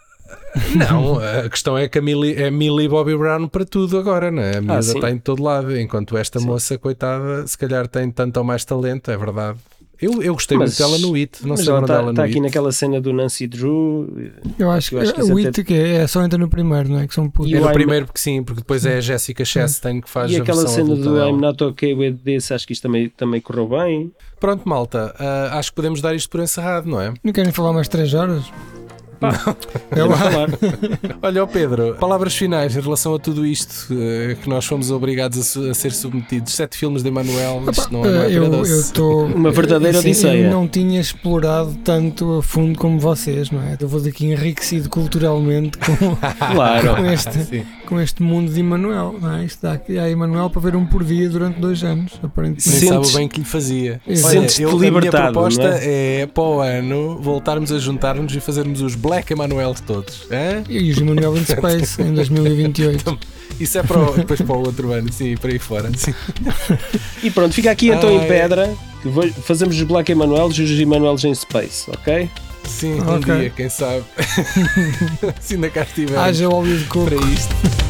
Não, a questão é que a Millie, é Millie Bobby Brown para tudo agora, não é? A miúda sim. está em todo lado, enquanto esta Sim. moça, coitada, se calhar tem tanto ou mais talento, é verdade. Eu, eu gostei Mas- muito dela no It, não Mas sei ela onde está dela tá no aqui It. naquela cena do Nancy Drew. Eu acho que, Eu acho que isso o até- It que é, é só entra no primeiro, não é? Que são putos. E É o no I'm- primeiro porque sim, porque depois é a Jessica Chastain que faz E a aquela versão cena adulta do dela. I'm Not Okay With This, acho que isto também, também correu bem. Pronto, malta, ah, acho que podemos dar isto por encerrado, não é? Não querem falar mais três horas? Pá, Eu- vamos falar. Olha, ó Pedro, palavras finais em relação a tudo isto eh, que nós fomos obrigados a, su- a ser submetidos. Sete filmes de Emanuel, isto não, não é eu para doce. eu estou Uma verdadeira odisseia. Eu não tinha explorado tanto a fundo como vocês, não é? Eu vou daqui enriquecido culturalmente com, Claro. com este, Sim. com este mundo de Emanuel, não é? Isto dá aqui a Emanuel para ver um por dia durante dois anos, aparentemente. Nem Sentes- sabe o bem que lhe fazia. Sentes-te Olha, eu, a minha libertado, proposta não é? para o ano voltarmos a juntar-nos e fazermos os Black Emanuel todos. Hã? E os Emanuel in Space em dois mil e vinte e oito. Isso é para o, depois para o outro ano, sim, para aí fora. Sim. E pronto, fica aqui então em Ai. pedra. Que vou- fazemos os Black Emanuel e os Emanuels em Space, ok? Sim, um Ok. dia, quem sabe. Se ainda cá estivermos Haja óleo de coco. para isto.